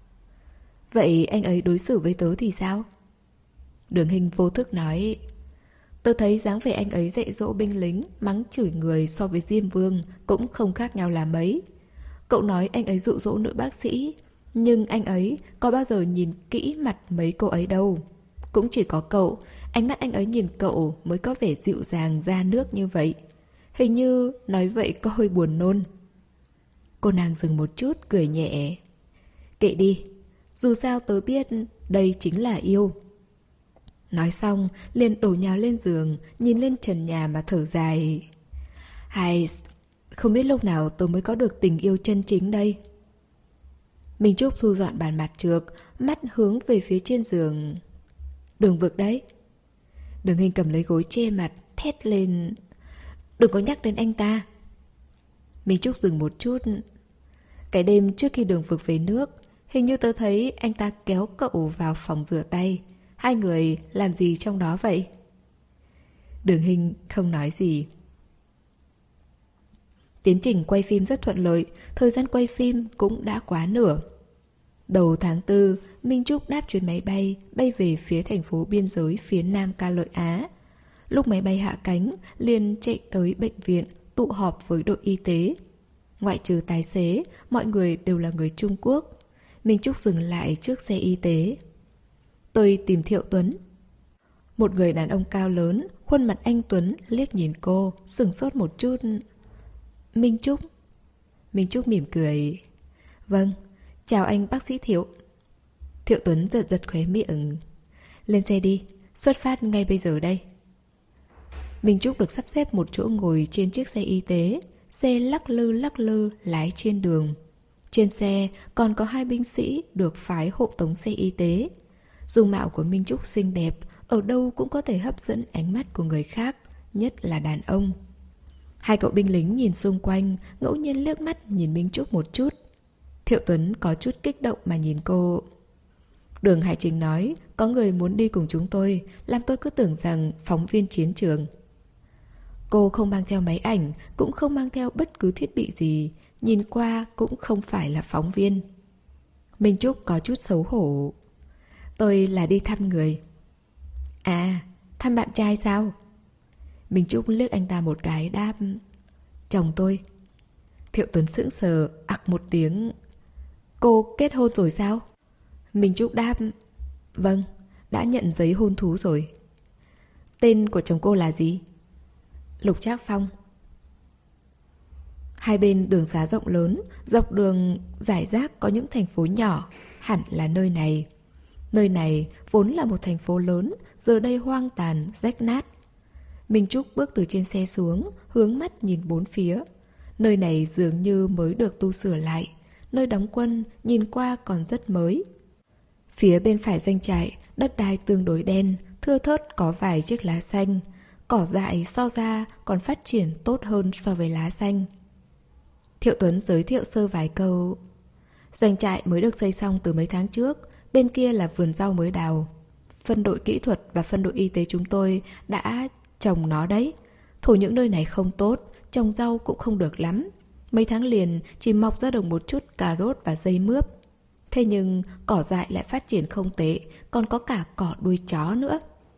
Vậy anh ấy đối xử với tớ thì sao? Đường Hình vô thức nói. Tớ thấy dáng vẻ anh ấy dạy dỗ binh lính, mắng chửi người so với Diêm Vương cũng không khác nhau là mấy. Cậu nói anh ấy dụ dỗ nữ bác sĩ, nhưng anh ấy có bao giờ nhìn kỹ mặt mấy cô ấy đâu. Cũng chỉ có cậu, ánh mắt anh ấy nhìn cậu mới có vẻ dịu dàng ra nước như vậy. Hình như nói vậy có hơi buồn nôn. Cô nàng dừng một chút, cười nhẹ. Kệ đi, dù sao tớ biết đây chính là yêu. Nói xong, liền đổ nhào lên giường, nhìn lên trần nhà mà thở dài. Hay, không biết lúc nào tôi mới có được tình yêu chân chính đây. Minh Trúc thu dọn bàn mặt trược, mắt hướng về phía trên giường. Đường Vực đấy. Đường Hình cầm lấy gối che mặt, thét lên. Đừng có nhắc đến anh ta. Minh Trúc dừng một chút. Cái đêm trước khi Đường Vực về nước, hình như tớ thấy anh ta kéo cậu vào phòng rửa tay. Hai người làm gì trong đó vậy? Đường Hình không nói gì. Tiến trình quay phim rất thuận lợi, thời gian quay phim cũng đã quá nửa. Đầu tháng tư, Minh Trúc đáp chuyến máy bay, bay về phía thành phố biên giới phía nam Ca Lợi Á. Lúc máy bay hạ cánh, liền chạy tới bệnh viện, tụ họp với đội y tế. Ngoại trừ tài xế, mọi người đều là người Trung Quốc. Minh Trúc dừng lại trước xe y tế. Tôi tìm Thiệu Tuấn. Một người đàn ông cao lớn, khuôn mặt anh tuấn liếc nhìn cô, sửng sốt một chút. Minh Trúc. Minh Trúc mỉm cười. Vâng, chào anh bác sĩ Thiệu. Thiệu Tuấn giật giật khóe miệng. Lên xe đi, xuất phát ngay bây giờ đây. Minh Trúc được sắp xếp một chỗ ngồi trên chiếc xe y tế. Xe lắc lư lắc lư lái trên đường. Trên xe còn có hai binh sĩ được phái hộ tống xe y tế. Dung mạo của Minh Trúc xinh đẹp, ở đâu cũng có thể hấp dẫn ánh mắt của người khác, nhất là đàn ông. Hai cậu binh lính nhìn xung quanh, ngẫu nhiên liếc mắt nhìn Minh Trúc một chút. Thiệu Tuấn có chút kích động mà nhìn cô. Đường Hải Trình nói, có người muốn đi cùng chúng tôi, làm tôi cứ tưởng rằng phóng viên chiến trường. Cô không mang theo máy ảnh, cũng không mang theo bất cứ thiết bị gì, nhìn qua cũng không phải là phóng viên. Minh Trúc có chút xấu hổ. Tôi là đi thăm người. À, thăm bạn trai sao? Minh Trúc liếc anh ta một cái đáp. Chồng tôi. Thiệu Tuấn sững sờ, ặc một tiếng. Cô kết hôn rồi sao? Minh Trúc đáp. Vâng, đã nhận giấy hôn thú rồi. Tên của chồng cô là gì? Lục Trác Phong. Hai bên đường xá rộng lớn, dọc đường rải rác có những thành phố nhỏ, hẳn là nơi này. Nơi này vốn là một thành phố lớn, giờ đây hoang tàn, rách nát. Minh Trúc bước từ trên xe xuống, hướng mắt nhìn bốn phía. Nơi này dường như mới được tu sửa lại. Nơi đóng quân nhìn qua còn rất mới. Phía bên phải doanh trại, đất đai tương đối đen, thưa thớt có vài chiếc lá xanh. Cỏ dại so ra còn phát triển tốt hơn so với lá xanh. Thiệu Tuấn giới thiệu sơ vài câu. Doanh trại mới được xây xong từ mấy tháng trước. Bên kia là vườn rau mới đào. Phân đội kỹ thuật và phân đội y tế chúng tôi đã trồng nó đấy. Thổ nhưỡng nơi này không tốt, trồng rau cũng không được lắm. Mấy tháng liền chỉ mọc ra được một chút cà rốt và dây mướp. Thế nhưng cỏ dại lại phát triển không tệ, còn có cả cỏ đuôi chó nữa.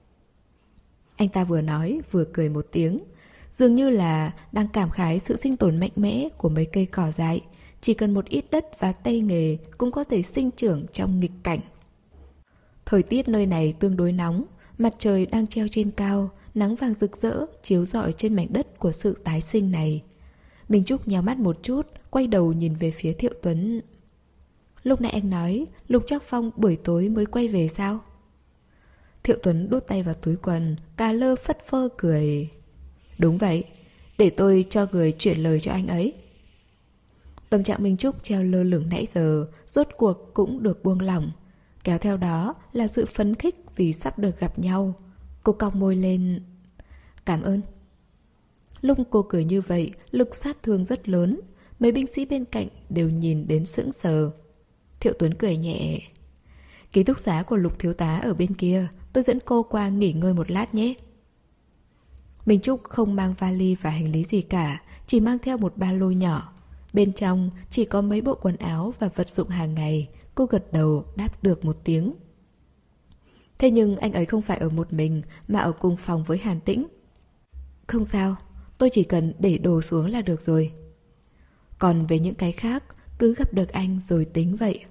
Anh ta vừa nói vừa cười một tiếng, dường như là đang cảm khái sự sinh tồn mạnh mẽ của mấy cây cỏ dại. Chỉ cần một ít đất và tay nghề cũng có thể sinh trưởng trong nghịch cảnh. Thời tiết nơi này tương đối nóng, mặt trời đang treo trên cao, nắng vàng rực rỡ chiếu rọi trên mảnh đất của sự tái sinh này. Minh Trúc nhào mắt một chút, quay đầu nhìn về phía Thiệu Tuấn. Lúc nãy anh nói Lục Trác Phong buổi tối mới quay về sao? Thiệu Tuấn đút tay vào túi quần, cà lơ phất phơ cười. Đúng vậy, để tôi cho người chuyển lời cho anh ấy. Tâm trạng Minh Trúc treo lơ lửng nãy giờ rốt cuộc cũng được buông lỏng. Kéo theo đó là sự phấn khích vì sắp được gặp nhau. Cô cong môi lên. Cảm ơn. Lúc cô cười như vậy, lực sát thương rất lớn. Mấy binh sĩ bên cạnh đều nhìn đến sững sờ. Thiệu Tuấn cười nhẹ. Ký túc xá của Lục thiếu tá ở bên kia, tôi dẫn cô qua nghỉ ngơi một lát nhé. Minh Trúc không mang vali và hành lý gì cả, chỉ mang theo một ba lô nhỏ. Bên trong chỉ có mấy bộ quần áo và vật dụng hàng ngày. Cô gật đầu đáp được một tiếng. Thế nhưng anh ấy không phải ở một mình, mà ở cùng phòng với Hàn Tĩnh. Không sao, tôi chỉ cần để đồ xuống là được rồi. Còn về những cái khác, cứ gặp được anh rồi tính vậy.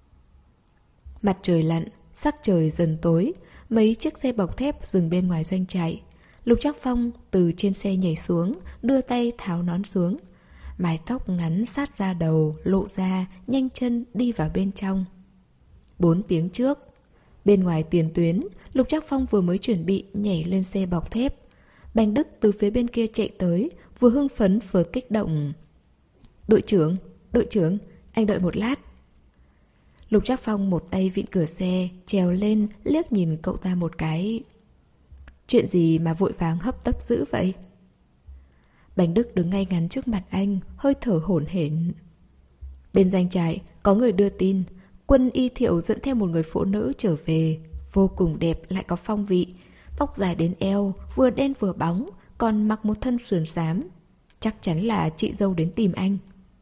Mặt trời lặn, sắc trời dần tối. Mấy chiếc xe bọc thép dừng bên ngoài doanh trại. Lục Trác Phong từ trên xe nhảy xuống, đưa tay tháo nón xuống. Mái tóc ngắn sát ra đầu, lộ ra, nhanh chân đi vào bên trong. Bốn tiếng trước, bên ngoài tiền tuyến, Lục Trác Phong vừa mới chuẩn bị nhảy lên xe bọc thép. Bành Đức từ phía bên kia chạy tới, vừa hưng phấn vừa kích động. Đội trưởng, đội trưởng, anh đợi một lát. Lục Trác Phong một tay vịn cửa xe, trèo lên, liếc nhìn cậu ta một cái. Chuyện gì mà vội vàng hấp tấp dữ vậy? Bành Đức đứng ngay ngắn trước mặt anh, hơi thở hổn hển. Bên doanh trại, có người đưa tin, Quân Y Thiệu dẫn theo một người phụ nữ trở về, vô cùng đẹp lại có phong vị, tóc dài đến eo, vừa đen vừa bóng, còn mặc một thân sườn xám. Chắc chắn là chị dâu đến tìm anh.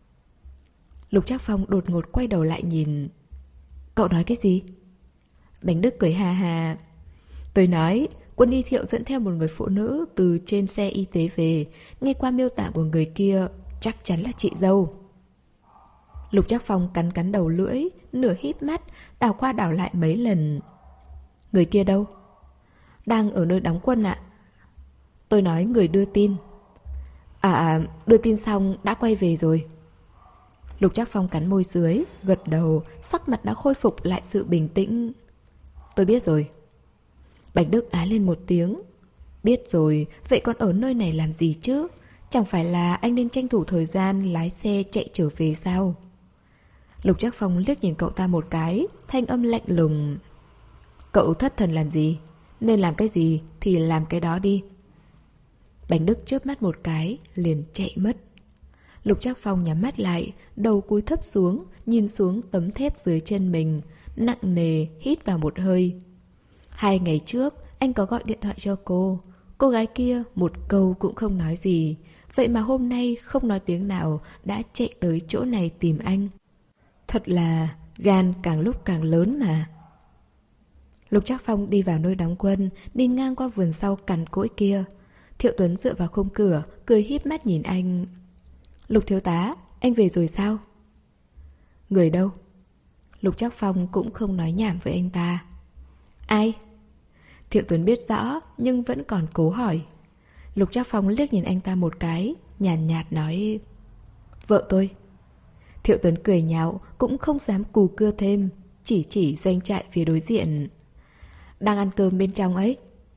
Lục Trác Phong đột ngột quay đầu lại nhìn. Cậu nói cái gì? Bành Đức cười hà hà. Tôi nói, Quân Y Thiệu dẫn theo một người phụ nữ từ trên xe y tế về, nghe qua miêu tả của người kia, chắc chắn là chị dâu. Lục Trác Phong cắn cắn đầu lưỡi, nửa híp mắt, đảo qua đảo lại mấy lần. Người kia đâu? Đang ở nơi đóng quân ạ. Tôi nói người đưa tin. À, à, đưa tin xong đã quay về rồi. Lục Trác Phong cắn môi dưới, gật đầu, sắc mặt đã khôi phục lại sự bình tĩnh. Tôi biết rồi. Bạch Đức á lên một tiếng. Biết rồi, vậy còn ở nơi này làm gì chứ? Chẳng phải là anh nên tranh thủ thời gian lái xe chạy trở về sao? Lục Trác Phong liếc nhìn cậu ta một cái, thanh âm lạnh lùng. Cậu thất thần làm gì? Nên làm cái gì thì làm cái đó đi. Bạch Đức chớp mắt một cái, liền chạy mất. Lục Trác Phong nhắm mắt lại, đầu cúi thấp xuống, nhìn xuống tấm thép dưới chân mình, nặng nề hít vào một hơi. Hai ngày trước, anh có gọi điện thoại cho cô. Cô gái kia một câu cũng không nói gì. Vậy mà hôm nay không nói tiếng nào đã chạy tới chỗ này tìm anh. Thật là gan càng lúc càng lớn mà. Lục Trác Phong đi vào nơi đóng quân, đi ngang qua vườn rau cằn cỗi kia. Thiệu Tuấn dựa vào khung cửa, cười híp mắt nhìn anh. Lục thiếu tá, anh về rồi sao? Người đâu? Lục Trác Phong cũng không nói nhảm với anh ta. Ai? Thiệu Tuấn biết rõ nhưng vẫn còn cố hỏi. Lục Trác Phong liếc nhìn anh ta một cái, nhàn nhạt, nhạt nói. Vợ tôi. Thiệu Tuấn cười nhạo, cũng không dám cù cưa thêm, chỉ chỉ doanh trại phía đối diện. Đang ăn cơm bên trong ấy.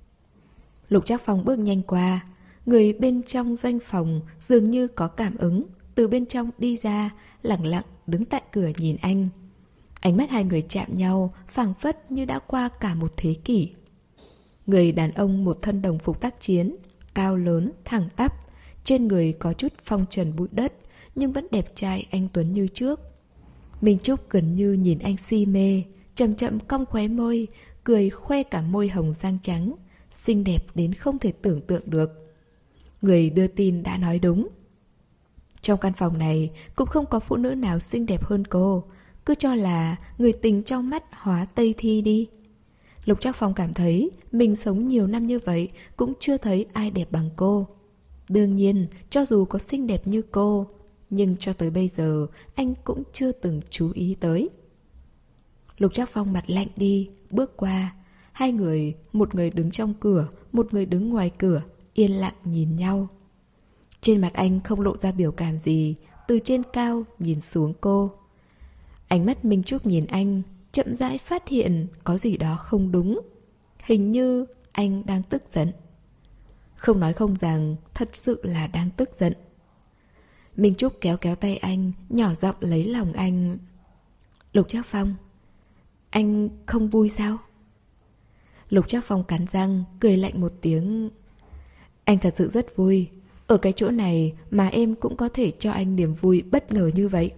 Lục Trác Phong bước nhanh qua. Người bên trong doanh phòng dường như có cảm ứng, từ bên trong đi ra, lẳng lặng đứng tại cửa nhìn anh. Ánh mắt hai người chạm nhau, phảng phất như đã qua cả một thế kỷ. Người đàn ông một thân đồng phục tác chiến, cao lớn, thẳng tắp, trên người có chút phong trần bụi đất, nhưng vẫn đẹp trai anh tuấn như trước. Minh Trúc gần như nhìn anh si mê, chậm chậm cong khóe môi, cười khoe cả môi hồng răng trắng, xinh đẹp đến không thể tưởng tượng được. Người đưa tin đã nói đúng. Trong căn phòng này cũng không có phụ nữ nào xinh đẹp hơn cô. Cứ cho là người tình trong mắt hóa Tây Thi đi. Lục Trác Phong cảm thấy mình sống nhiều năm như vậy cũng chưa thấy ai đẹp bằng cô. Đương nhiên, cho dù có xinh đẹp như cô, nhưng cho tới bây giờ anh cũng chưa từng chú ý tới. Lục Trác Phong mặt lạnh đi, bước qua. Hai người, một người đứng trong cửa, một người đứng ngoài cửa, yên lặng nhìn nhau. Trên mặt anh không lộ ra biểu cảm gì, từ trên cao nhìn xuống cô. Ánh mắt Minh Trúc nhìn anh, chậm rãi phát hiện có gì đó không đúng. Hình như anh đang tức giận. Không nói không rằng, thật sự là đang tức giận. Minh Trúc kéo kéo tay anh, nhỏ giọng lấy lòng anh. Lục Trác Phong, anh không vui sao? Lục Trác Phong cắn răng, cười lạnh một tiếng. Anh thật sự rất vui. Ở cái chỗ này mà em cũng có thể cho anh niềm vui bất ngờ như vậy.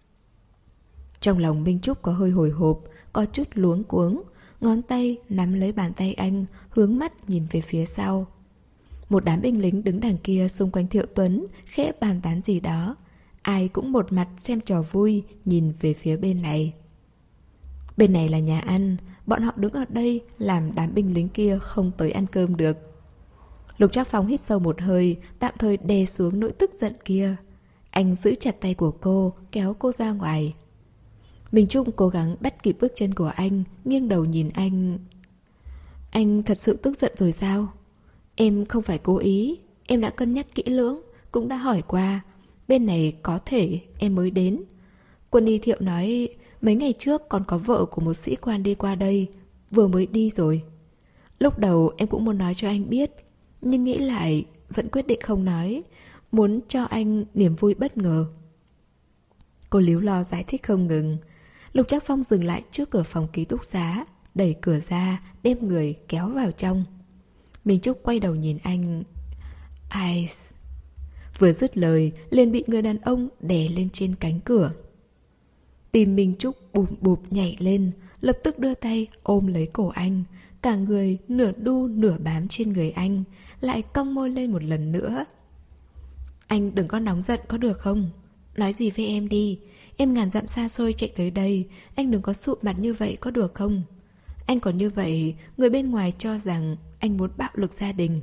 Trong lòng Minh Trúc có hơi hồi hộp, có chút luống cuống. Ngón tay nắm lấy bàn tay anh, hướng mắt nhìn về phía sau. Một đám binh lính đứng đằng kia xung quanh Thiệu Tuấn, khẽ bàn tán gì đó. Ai cũng một mặt xem trò vui, nhìn về phía bên này. Bên này là nhà ăn, bọn họ đứng ở đây làm đám binh lính kia không tới ăn cơm được. Lục Trác Phong hít sâu một hơi, tạm thời đè xuống nỗi tức giận kia. Anh giữ chặt tay của cô, kéo cô ra ngoài. Minh Trung cố gắng bắt kịp bước chân của anh, nghiêng đầu nhìn anh. Anh thật sự tức giận rồi sao? Em không phải cố ý, em đã cân nhắc kỹ lưỡng, cũng đã hỏi qua. Bên này có thể em mới đến. Quân y Thiệu nói mấy ngày trước còn có vợ của một sĩ quan đi qua đây, vừa mới đi rồi. Lúc đầu em cũng muốn nói cho anh biết, nhưng nghĩ lại vẫn quyết định không nói, muốn cho anh niềm vui bất ngờ. Cô líu lo giải thích không ngừng. Lục Trác Phong dừng lại trước cửa phòng ký túc xá, đẩy cửa ra, đem người kéo vào trong. Minh Trúc quay đầu nhìn anh. Ai... Vừa dứt lời, liền bị người đàn ông đè lên trên cánh cửa. Tim Minh Trúc bùm bụp nhảy lên, lập tức đưa tay ôm lấy cổ anh. Cả người nửa đu nửa bám trên người anh, lại cong môi lên một lần nữa. Anh đừng có nóng giận có được không? Nói gì với em đi. Em ngàn dặm xa xôi chạy tới đây, anh đừng có sụ mặt như vậy có được không? Anh còn như vậy, người bên ngoài cho rằng anh muốn bạo lực gia đình.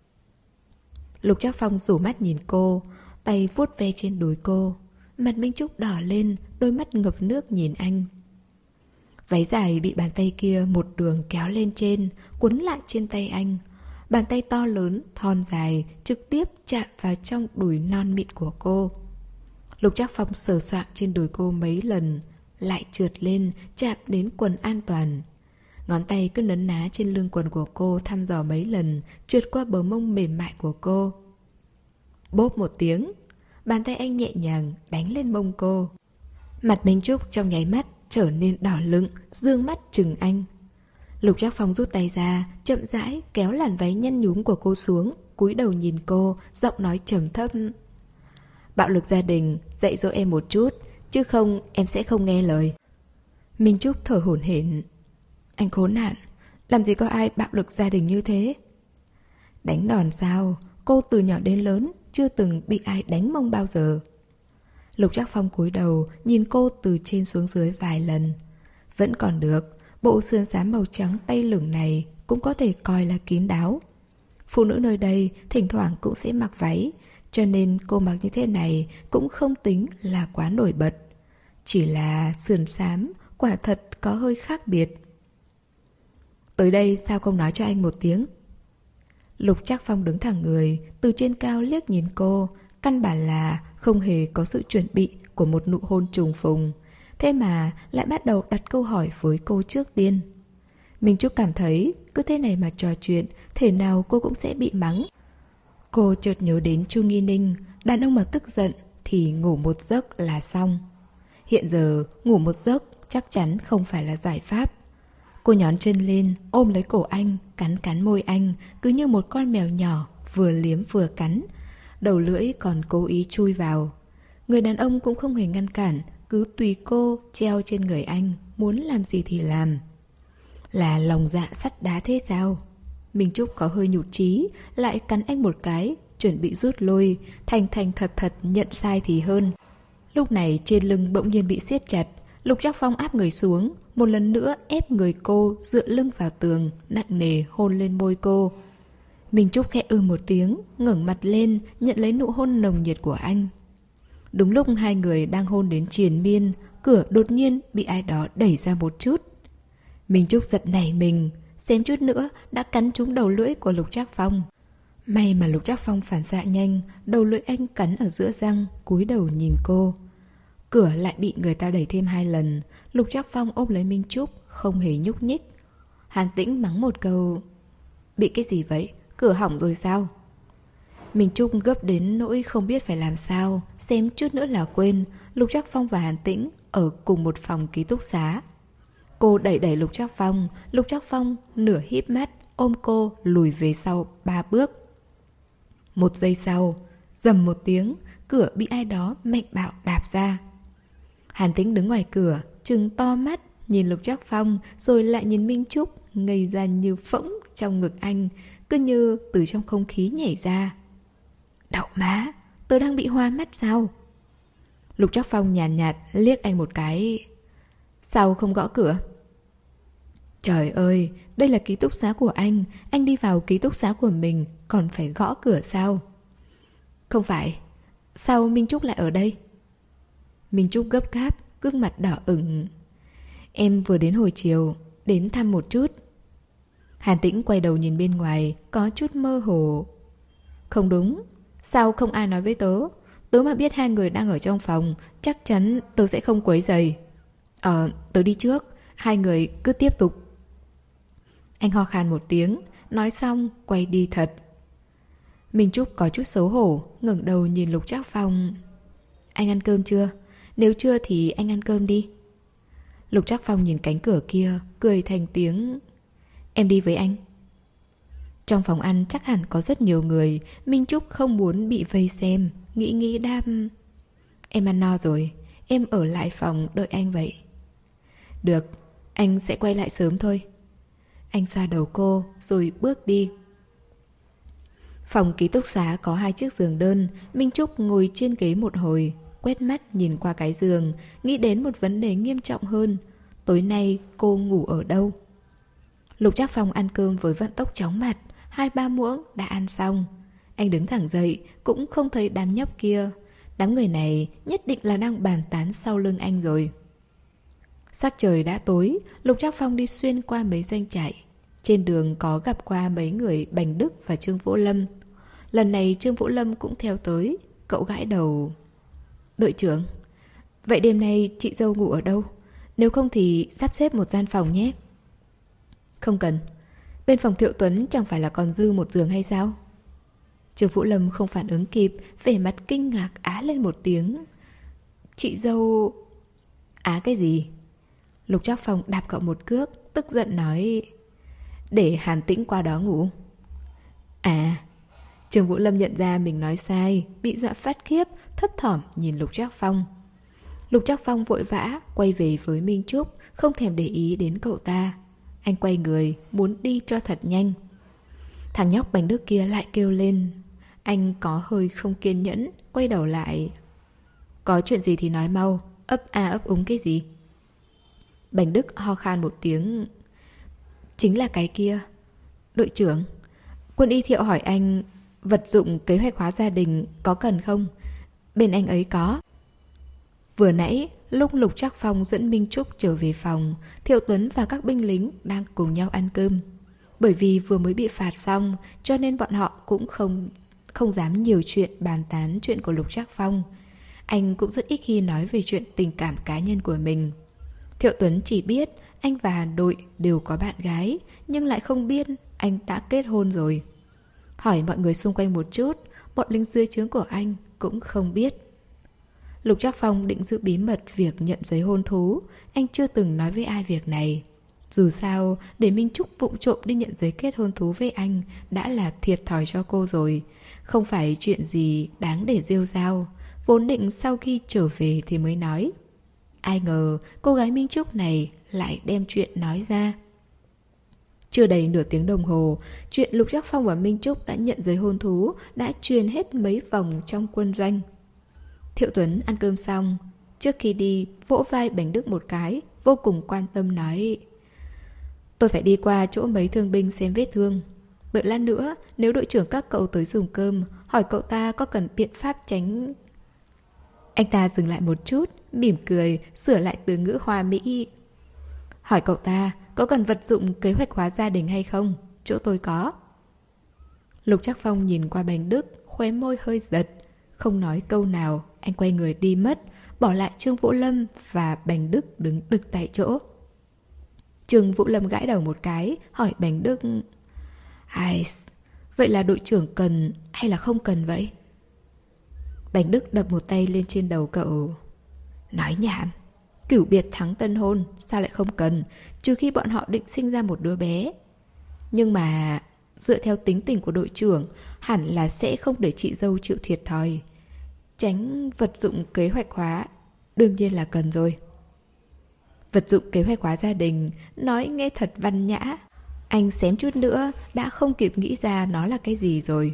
Lục Trác Phong rủ mắt nhìn cô, tay vuốt ve trên đùi cô. Mặt Minh Trúc đỏ lên, đôi mắt ngập nước nhìn anh. Váy dài bị bàn tay kia một đường kéo lên trên, quấn lại trên tay anh. Bàn tay to lớn, thon dài, trực tiếp chạm vào trong đùi non mịn của cô. Lục Trác Phong sờ soạng trên đùi cô mấy lần, lại trượt lên, chạm đến quần an toàn. Ngón tay cứ nấn ná trên lưng quần của cô thăm dò mấy lần, trượt qua bờ mông mềm mại của cô. Bốp một tiếng, bàn tay anh nhẹ nhàng đánh lên mông cô. Mặt Minh Trúc trong nháy mắt trở nên đỏ lựng, dương mắt chừng anh. Lục Trác Phong rút tay ra, chậm rãi kéo làn váy nhăn nhúm của cô xuống, cúi đầu nhìn cô, giọng nói trầm thấp. Bạo lực gia đình, dạy dỗ em một chút, chứ không em sẽ không nghe lời. Minh Trúc thở hổn hển. Anh khốn nạn, làm gì có ai bạo lực gia đình như thế? Đánh đòn sao? Cô từ nhỏ đến lớn chưa từng bị ai đánh mông bao giờ. Lục Trác Phong cúi đầu nhìn cô từ trên xuống dưới vài lần. Vẫn còn được, bộ sườn xám màu trắng tây lửng này cũng có thể coi là kín đáo. Phụ nữ nơi đây thỉnh thoảng cũng sẽ mặc váy, cho nên cô mặc như thế này cũng không tính là quá nổi bật. Chỉ là sườn xám quả thật có hơi khác biệt. Tới đây sao không nói cho anh một tiếng? Lục Trác Phong đứng thẳng người, từ trên cao liếc nhìn cô, căn bản là không hề có sự chuẩn bị của một nụ hôn trùng phùng. Thế mà lại bắt đầu đặt câu hỏi với cô trước tiên. Minh Trúc cảm thấy cứ thế này mà trò chuyện, thể nào cô cũng sẽ bị mắng. Cô chợt nhớ đến Chu Nghi Ninh, đàn ông mà tức giận thì ngủ một giấc là xong. Hiện giờ ngủ một giấc chắc chắn không phải là giải pháp. Cô nhón chân lên, ôm lấy cổ anh, cắn cắn môi anh, cứ như một con mèo nhỏ, vừa liếm vừa cắn. Đầu lưỡi còn cố ý chui vào. Người đàn ông cũng không hề ngăn cản, cứ tùy cô treo trên người anh, muốn làm gì thì làm. Là lòng dạ sắt đá thế sao? Minh Trúc có hơi nhụt chí, lại cắn anh một cái, chuẩn bị rút lui, thành thành thật thật nhận sai thì hơn. Lúc này trên lưng bỗng nhiên bị siết chặt, Lục Trác Phong áp người xuống, một lần nữa ép người cô dựa lưng vào tường, nặng nề hôn lên môi cô. Minh Trúc khẽ ư một tiếng, ngẩng mặt lên, nhận lấy nụ hôn nồng nhiệt của anh. Đúng lúc hai người đang hôn đến triền miên, cửa đột nhiên bị ai đó đẩy ra một chút. Minh Trúc giật nảy mình, xém chút nữa đã cắn trúng đầu lưỡi của Lục Trác Phong. May mà Lục Trác Phong phản xạ nhanh, đầu lưỡi anh cắn ở giữa răng, cúi đầu nhìn cô. Cửa lại bị người ta đẩy thêm hai lần. Lục Trác Phong ôm lấy Minh Trúc, không hề nhúc nhích. Hàn Tĩnh mắng một câu: bị cái gì vậy? Cửa hỏng rồi sao? Minh Trúc gấp đến nỗi không biết phải làm sao, xém chút nữa là quên Lục Trác Phong và Hàn Tĩnh ở cùng một phòng ký túc xá. Cô đẩy đẩy Lục Trác Phong, Lục Trác Phong nửa híp mắt ôm cô lùi về sau ba bước. Một giây sau, rầm một tiếng, cửa bị ai đó mạnh bạo đạp ra. Hàn Tĩnh đứng ngoài cửa, trừng to mắt nhìn Lục Trác Phong, rồi lại nhìn Minh Trúc, ngây ra như phỗng trong ngực anh, cứ như từ trong không khí nhảy ra. Đậu má, tớ đang bị hoa mắt sao? Lục Trác Phong nhàn nhạt, nhạt liếc anh một cái. Sao không gõ cửa? Trời ơi, đây là ký túc xá của anh, anh đi vào ký túc xá của mình còn phải gõ cửa sao? Không phải, sao Minh Trúc lại ở đây? Minh Trúc gấp gáp, gương mặt đỏ ửng. Em vừa đến hồi chiều, đến thăm một chút. Hàn Tĩnh quay đầu nhìn bên ngoài, có chút mơ hồ. Không đúng, sao không ai nói với tớ? Tớ mà biết hai người đang ở trong phòng, chắc chắn tớ sẽ không quấy rầy. Ờ, tớ đi trước, hai người cứ tiếp tục. Anh ho khan một tiếng, nói xong quay đi thật. Minh Trúc có chút xấu hổ, ngẩng đầu nhìn Lục Trác Phong. Anh ăn cơm chưa? Nếu chưa thì anh ăn cơm đi. Lục Trác Phong nhìn cánh cửa kia, cười thành tiếng. Em đi với anh. Trong phòng ăn chắc hẳn có rất nhiều người, Minh Trúc không muốn bị vây xem, nghĩ nghĩ đam. Em ăn no rồi, em ở lại phòng đợi anh vậy. Được, anh sẽ quay lại sớm thôi. Anh xoa đầu cô rồi bước đi. Phòng ký túc xá có hai chiếc giường đơn. Minh Trúc ngồi trên ghế một hồi, quét mắt nhìn qua cái giường, nghĩ đến một vấn đề nghiêm trọng hơn. Tối nay cô ngủ ở đâu? Lục Trác Phong ăn cơm với vận tốc chóng mặt, hai ba muỗng đã ăn xong. Anh đứng thẳng dậy, cũng không thấy đám nhóc kia. Đám người này nhất định là đang bàn tán sau lưng anh rồi. Sắc trời đã tối, Lục Trác Phong đi xuyên qua mấy doanh trại. Trên đường có gặp qua mấy người Bành Đức và Trương Vũ Lâm. Lần này Trương Vũ Lâm cũng theo tới. Cậu gãi đầu. Đội trưởng, vậy đêm nay chị dâu ngủ ở đâu? Nếu không thì sắp xếp một gian phòng nhé. Không cần. Bên phòng Thiệu Tuấn chẳng phải là còn dư một giường hay sao? Trương Vũ Lâm không phản ứng kịp, vẻ mặt kinh ngạc á lên một tiếng. Chị dâu... Á cái gì? Lục Trác Phong đạp cậu một cước, tức giận nói. Để Hàn Tĩnh qua đó ngủ. À... Trương Vũ Lâm nhận ra mình nói sai, bị dọa phát khiếp, thấp thỏm nhìn Lục Trác Phong. Lục Trác Phong vội vã quay về với Minh Trúc, không thèm để ý đến cậu ta. Anh quay người, muốn đi cho thật nhanh. Thằng nhóc Bành Đức kia lại kêu lên. Anh có hơi không kiên nhẫn, quay đầu lại. Có chuyện gì thì nói mau, ấp a ấp úng cái gì? Bành Đức ho khan một tiếng. Chính là cái kia. Đội trưởng, Quân y Thiệu hỏi anh vật dụng kế hoạch hóa gia đình có cần không? Bên anh ấy có. Vừa nãy, lúc Lục Trác Phong dẫn Minh Trúc trở về phòng, Thiệu Tuấn và các binh lính đang cùng nhau ăn cơm. Bởi vì vừa mới bị phạt xong, cho nên bọn họ cũng không, không dám nhiều chuyện bàn tán chuyện của Lục Trác Phong. Anh cũng rất ít khi nói về chuyện tình cảm cá nhân của mình. Thiệu Tuấn chỉ biết anh và Hàn Đội đều có bạn gái, nhưng lại không biết anh đã kết hôn rồi. Hỏi mọi người xung quanh một chút, bọn lính dưới trướng của anh cũng không biết. Lục Trác Phong định giữ bí mật việc nhận giấy hôn thú. Anh chưa từng nói với ai việc này. Dù sao, để Minh Trúc vụng trộm đi nhận giấy kết hôn thú với anh đã là thiệt thòi cho cô rồi. Không phải chuyện gì đáng để rêu rao. Vốn định sau khi trở về thì mới nói. Ai ngờ cô gái Minh Trúc này lại đem chuyện nói ra. Chưa đầy nửa tiếng đồng hồ, chuyện Lục Trác Phong và Minh Trúc đã nhận giấy hôn thú đã truyền hết mấy vòng trong quân doanh. Thiệu Tuấn ăn cơm xong, trước khi đi vỗ vai Bành Đức một cái, vô cùng quan tâm nói: tôi phải đi qua chỗ mấy thương binh xem vết thương. Đợi lát nữa, nếu đội trưởng các cậu tới dùng cơm, hỏi cậu ta có cần biện pháp tránh... Anh ta dừng lại một chút, mỉm cười, sửa lại từ ngữ hoa mỹ. Hỏi cậu ta có cần vật dụng kế hoạch hóa gia đình hay không? Chỗ tôi có. Lục Trác Phong nhìn qua Bành Đức, khóe môi hơi giật. Không nói câu nào, anh quay người đi mất, bỏ lại Trương Vũ Lâm và Bành Đức đứng đực tại chỗ. Trương Vũ Lâm gãi đầu một cái, hỏi Bành Đức: Ai... vậy là đội trưởng cần hay là không cần vậy? Bành Đức đập một tay lên trên đầu cậu. Nói nhảm. Cửu biệt thắng tân hôn, sao lại không cần, trừ khi bọn họ định sinh ra một đứa bé. Nhưng mà dựa theo tính tình của đội trưởng, hẳn là sẽ không để chị dâu chịu thiệt thòi. Tránh vật dụng kế hoạch hóa, đương nhiên là cần rồi. Vật dụng kế hoạch hóa gia đình, nói nghe thật văn nhã. Anh xém chút nữa đã không kịp nghĩ ra nó là cái gì rồi.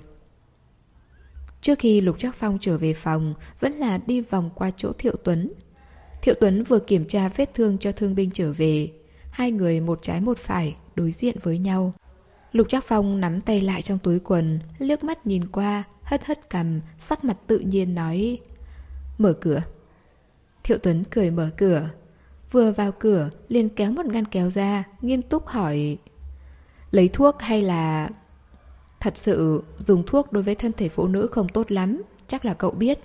Trước khi Lục Trác Phong trở về phòng, vẫn là đi vòng qua chỗ Thiệu Tuấn. Thiệu Tuấn vừa kiểm tra vết thương cho thương binh trở về. Hai người một trái một phải, đối diện với nhau. Lục Trác Phong nắm tay lại trong túi quần, liếc mắt nhìn qua, hất hất cằm, sắc mặt tự nhiên nói: Mở cửa. Thiệu Tuấn cười mở cửa. Vừa vào cửa, liền kéo một ngăn kéo ra, nghiêm túc hỏi: Lấy thuốc hay là... Thật sự, dùng thuốc đối với thân thể phụ nữ không tốt lắm, chắc là cậu biết.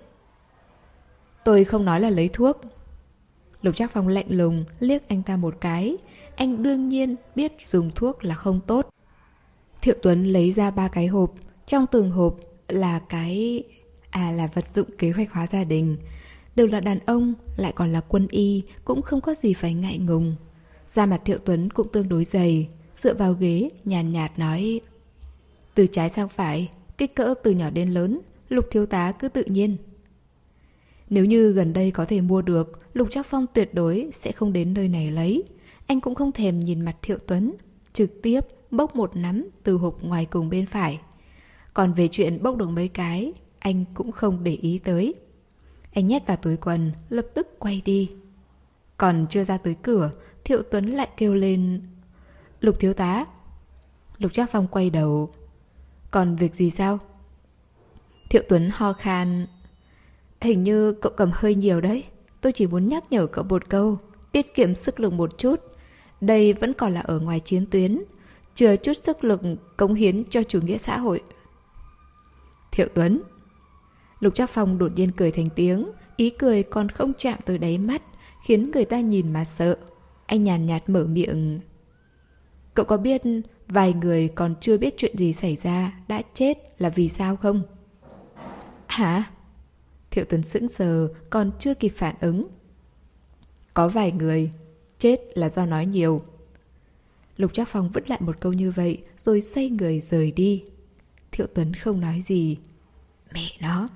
Tôi không nói là lấy thuốc. Lục Trác Phong lạnh lùng, liếc anh ta một cái. Anh đương nhiên biết dùng thuốc là không tốt. Thiệu Tuấn lấy ra ba cái hộp. Trong từng hộp là cái... À là vật dụng kế hoạch hóa gia đình. Đều là đàn ông, lại còn là quân y, cũng không có gì phải ngại ngùng. Da mặt Thiệu Tuấn cũng tương đối dày, dựa vào ghế, nhàn nhạt, nhạt nói: Từ trái sang phải, kích cỡ từ nhỏ đến lớn, Lục thiếu tá cứ tự nhiên. Nếu như gần đây có thể mua được, Lục Trác Phong tuyệt đối sẽ không đến nơi này lấy. Anh cũng không thèm nhìn mặt Thiệu Tuấn, trực tiếp bốc một nắm từ hộp ngoài cùng bên phải. Còn về chuyện bốc được mấy cái, anh cũng không để ý tới. Anh nhét vào túi quần, lập tức quay đi. Còn chưa ra tới cửa, Thiệu Tuấn lại kêu lên: Lục thiếu tá. Lục Trác Phong quay đầu: Còn việc gì sao? Thiệu Tuấn ho khan: Hình như cậu cầm hơi nhiều đấy. Tôi chỉ muốn nhắc nhở cậu một câu, tiết kiệm sức lực một chút. Đây vẫn còn là ở ngoài chiến tuyến, chừa chút sức lực cống hiến cho chủ nghĩa xã hội. Thiệu Tuấn. Lục Trác Phong đột nhiên cười thành tiếng, ý cười còn không chạm tới đáy mắt, khiến người ta nhìn mà sợ. Anh nhàn nhạt mở miệng: Cậu có biết vài người còn chưa biết chuyện gì xảy ra đã chết là vì sao không? Hả? Thiệu Tuấn sững sờ, còn chưa kịp phản ứng. Có vài người chết là do nói nhiều. Lục Trác Phong vứt lại một câu như vậy, rồi xoay người rời đi. Thiệu Tuấn không nói gì. Mẹ nó.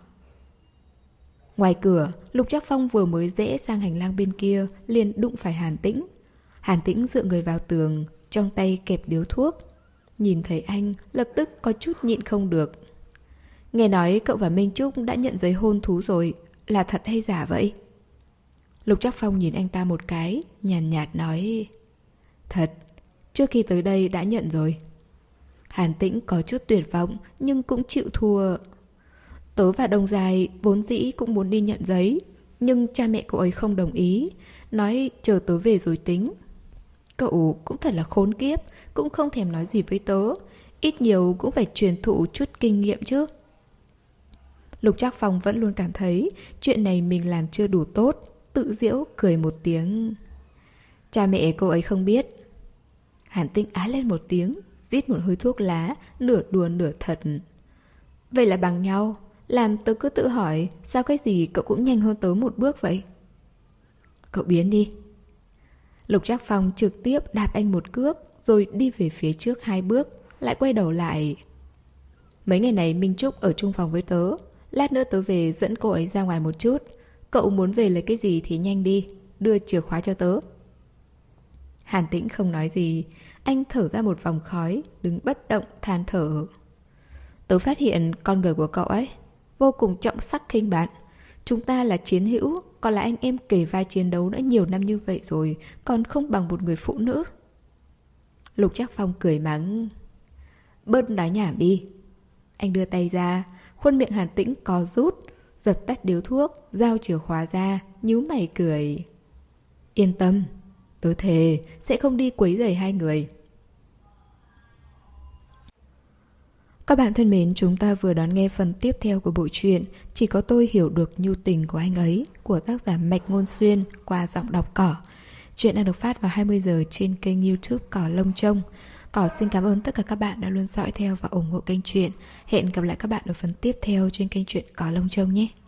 Ngoài cửa, Lục Trác Phong vừa mới rẽ sang hành lang bên kia, liền đụng phải Hàn Tĩnh. Hàn Tĩnh dựa người vào tường, trong tay kẹp điếu thuốc. Nhìn thấy anh, lập tức có chút nhịn không được. Nghe nói cậu và Minh Trúc đã nhận giấy hôn thú rồi, là thật hay giả vậy? Lục Trác Phong nhìn anh ta một cái, nhàn nhạt nói: Thật, trước khi tới đây đã nhận rồi. Hàn Tĩnh có chút tuyệt vọng, nhưng cũng chịu thua. Tớ và Đồng Dài vốn dĩ cũng muốn đi nhận giấy, nhưng cha mẹ cậu ấy không đồng ý, nói chờ tớ về rồi tính. Cậu cũng thật là khốn kiếp, cũng không thèm nói gì với tớ, ít nhiều cũng phải truyền thụ chút kinh nghiệm chứ. Lục Trác Phong vẫn luôn cảm thấy chuyện này mình làm chưa đủ tốt, tự giễu cười một tiếng. Cha mẹ cô ấy không biết. Hàn Tĩnh á lên một tiếng, rít một hơi thuốc lá, nửa đùa nửa thật. Vậy là bằng nhau, làm tớ cứ tự hỏi sao cái gì cậu cũng nhanh hơn tớ một bước vậy? Cậu biến đi. Lục Trác Phong trực tiếp đạp anh một cước, rồi đi về phía trước hai bước, lại quay đầu lại. Mấy ngày này Minh Trúc ở chung phòng với tớ, lát nữa tớ về dẫn cô ấy ra ngoài một chút. Cậu muốn về lấy cái gì thì nhanh đi, đưa chìa khóa cho tớ. Hàn Tĩnh không nói gì. Anh thở ra một vòng khói, đứng bất động than thở. Tớ phát hiện con người của cậu ấy vô cùng trọng sắc khinh bạn. Chúng ta là chiến hữu, còn là anh em kề vai chiến đấu đã nhiều năm như vậy rồi, còn không bằng một người phụ nữ. Lục Trác Phong cười mắng. Bớt nói nhảm đi. Anh đưa tay ra, khuôn miệng Hàn Tĩnh co rút, dập tắt điếu thuốc, giao chìa khóa ra, nhíu mày cười. Yên tâm, tớ thề sẽ không đi quấy rầy hai người. Các bạn thân mến, chúng ta vừa đón nghe phần tiếp theo của bộ truyện Chỉ có tôi hiểu được nhu tình của anh ấy của tác giả Mạch Ngôn Xuyên qua giọng đọc Cỏ. Chuyện đang được phát vào hai mươi giờ trên kênh YouTube Cỏ Lông Trông. Cỏ xin cảm ơn tất cả các bạn đã luôn dõi theo và ủng hộ kênh truyện. Hẹn gặp lại các bạn ở phần tiếp theo trên kênh truyện Cỏ Lông Trông nhé.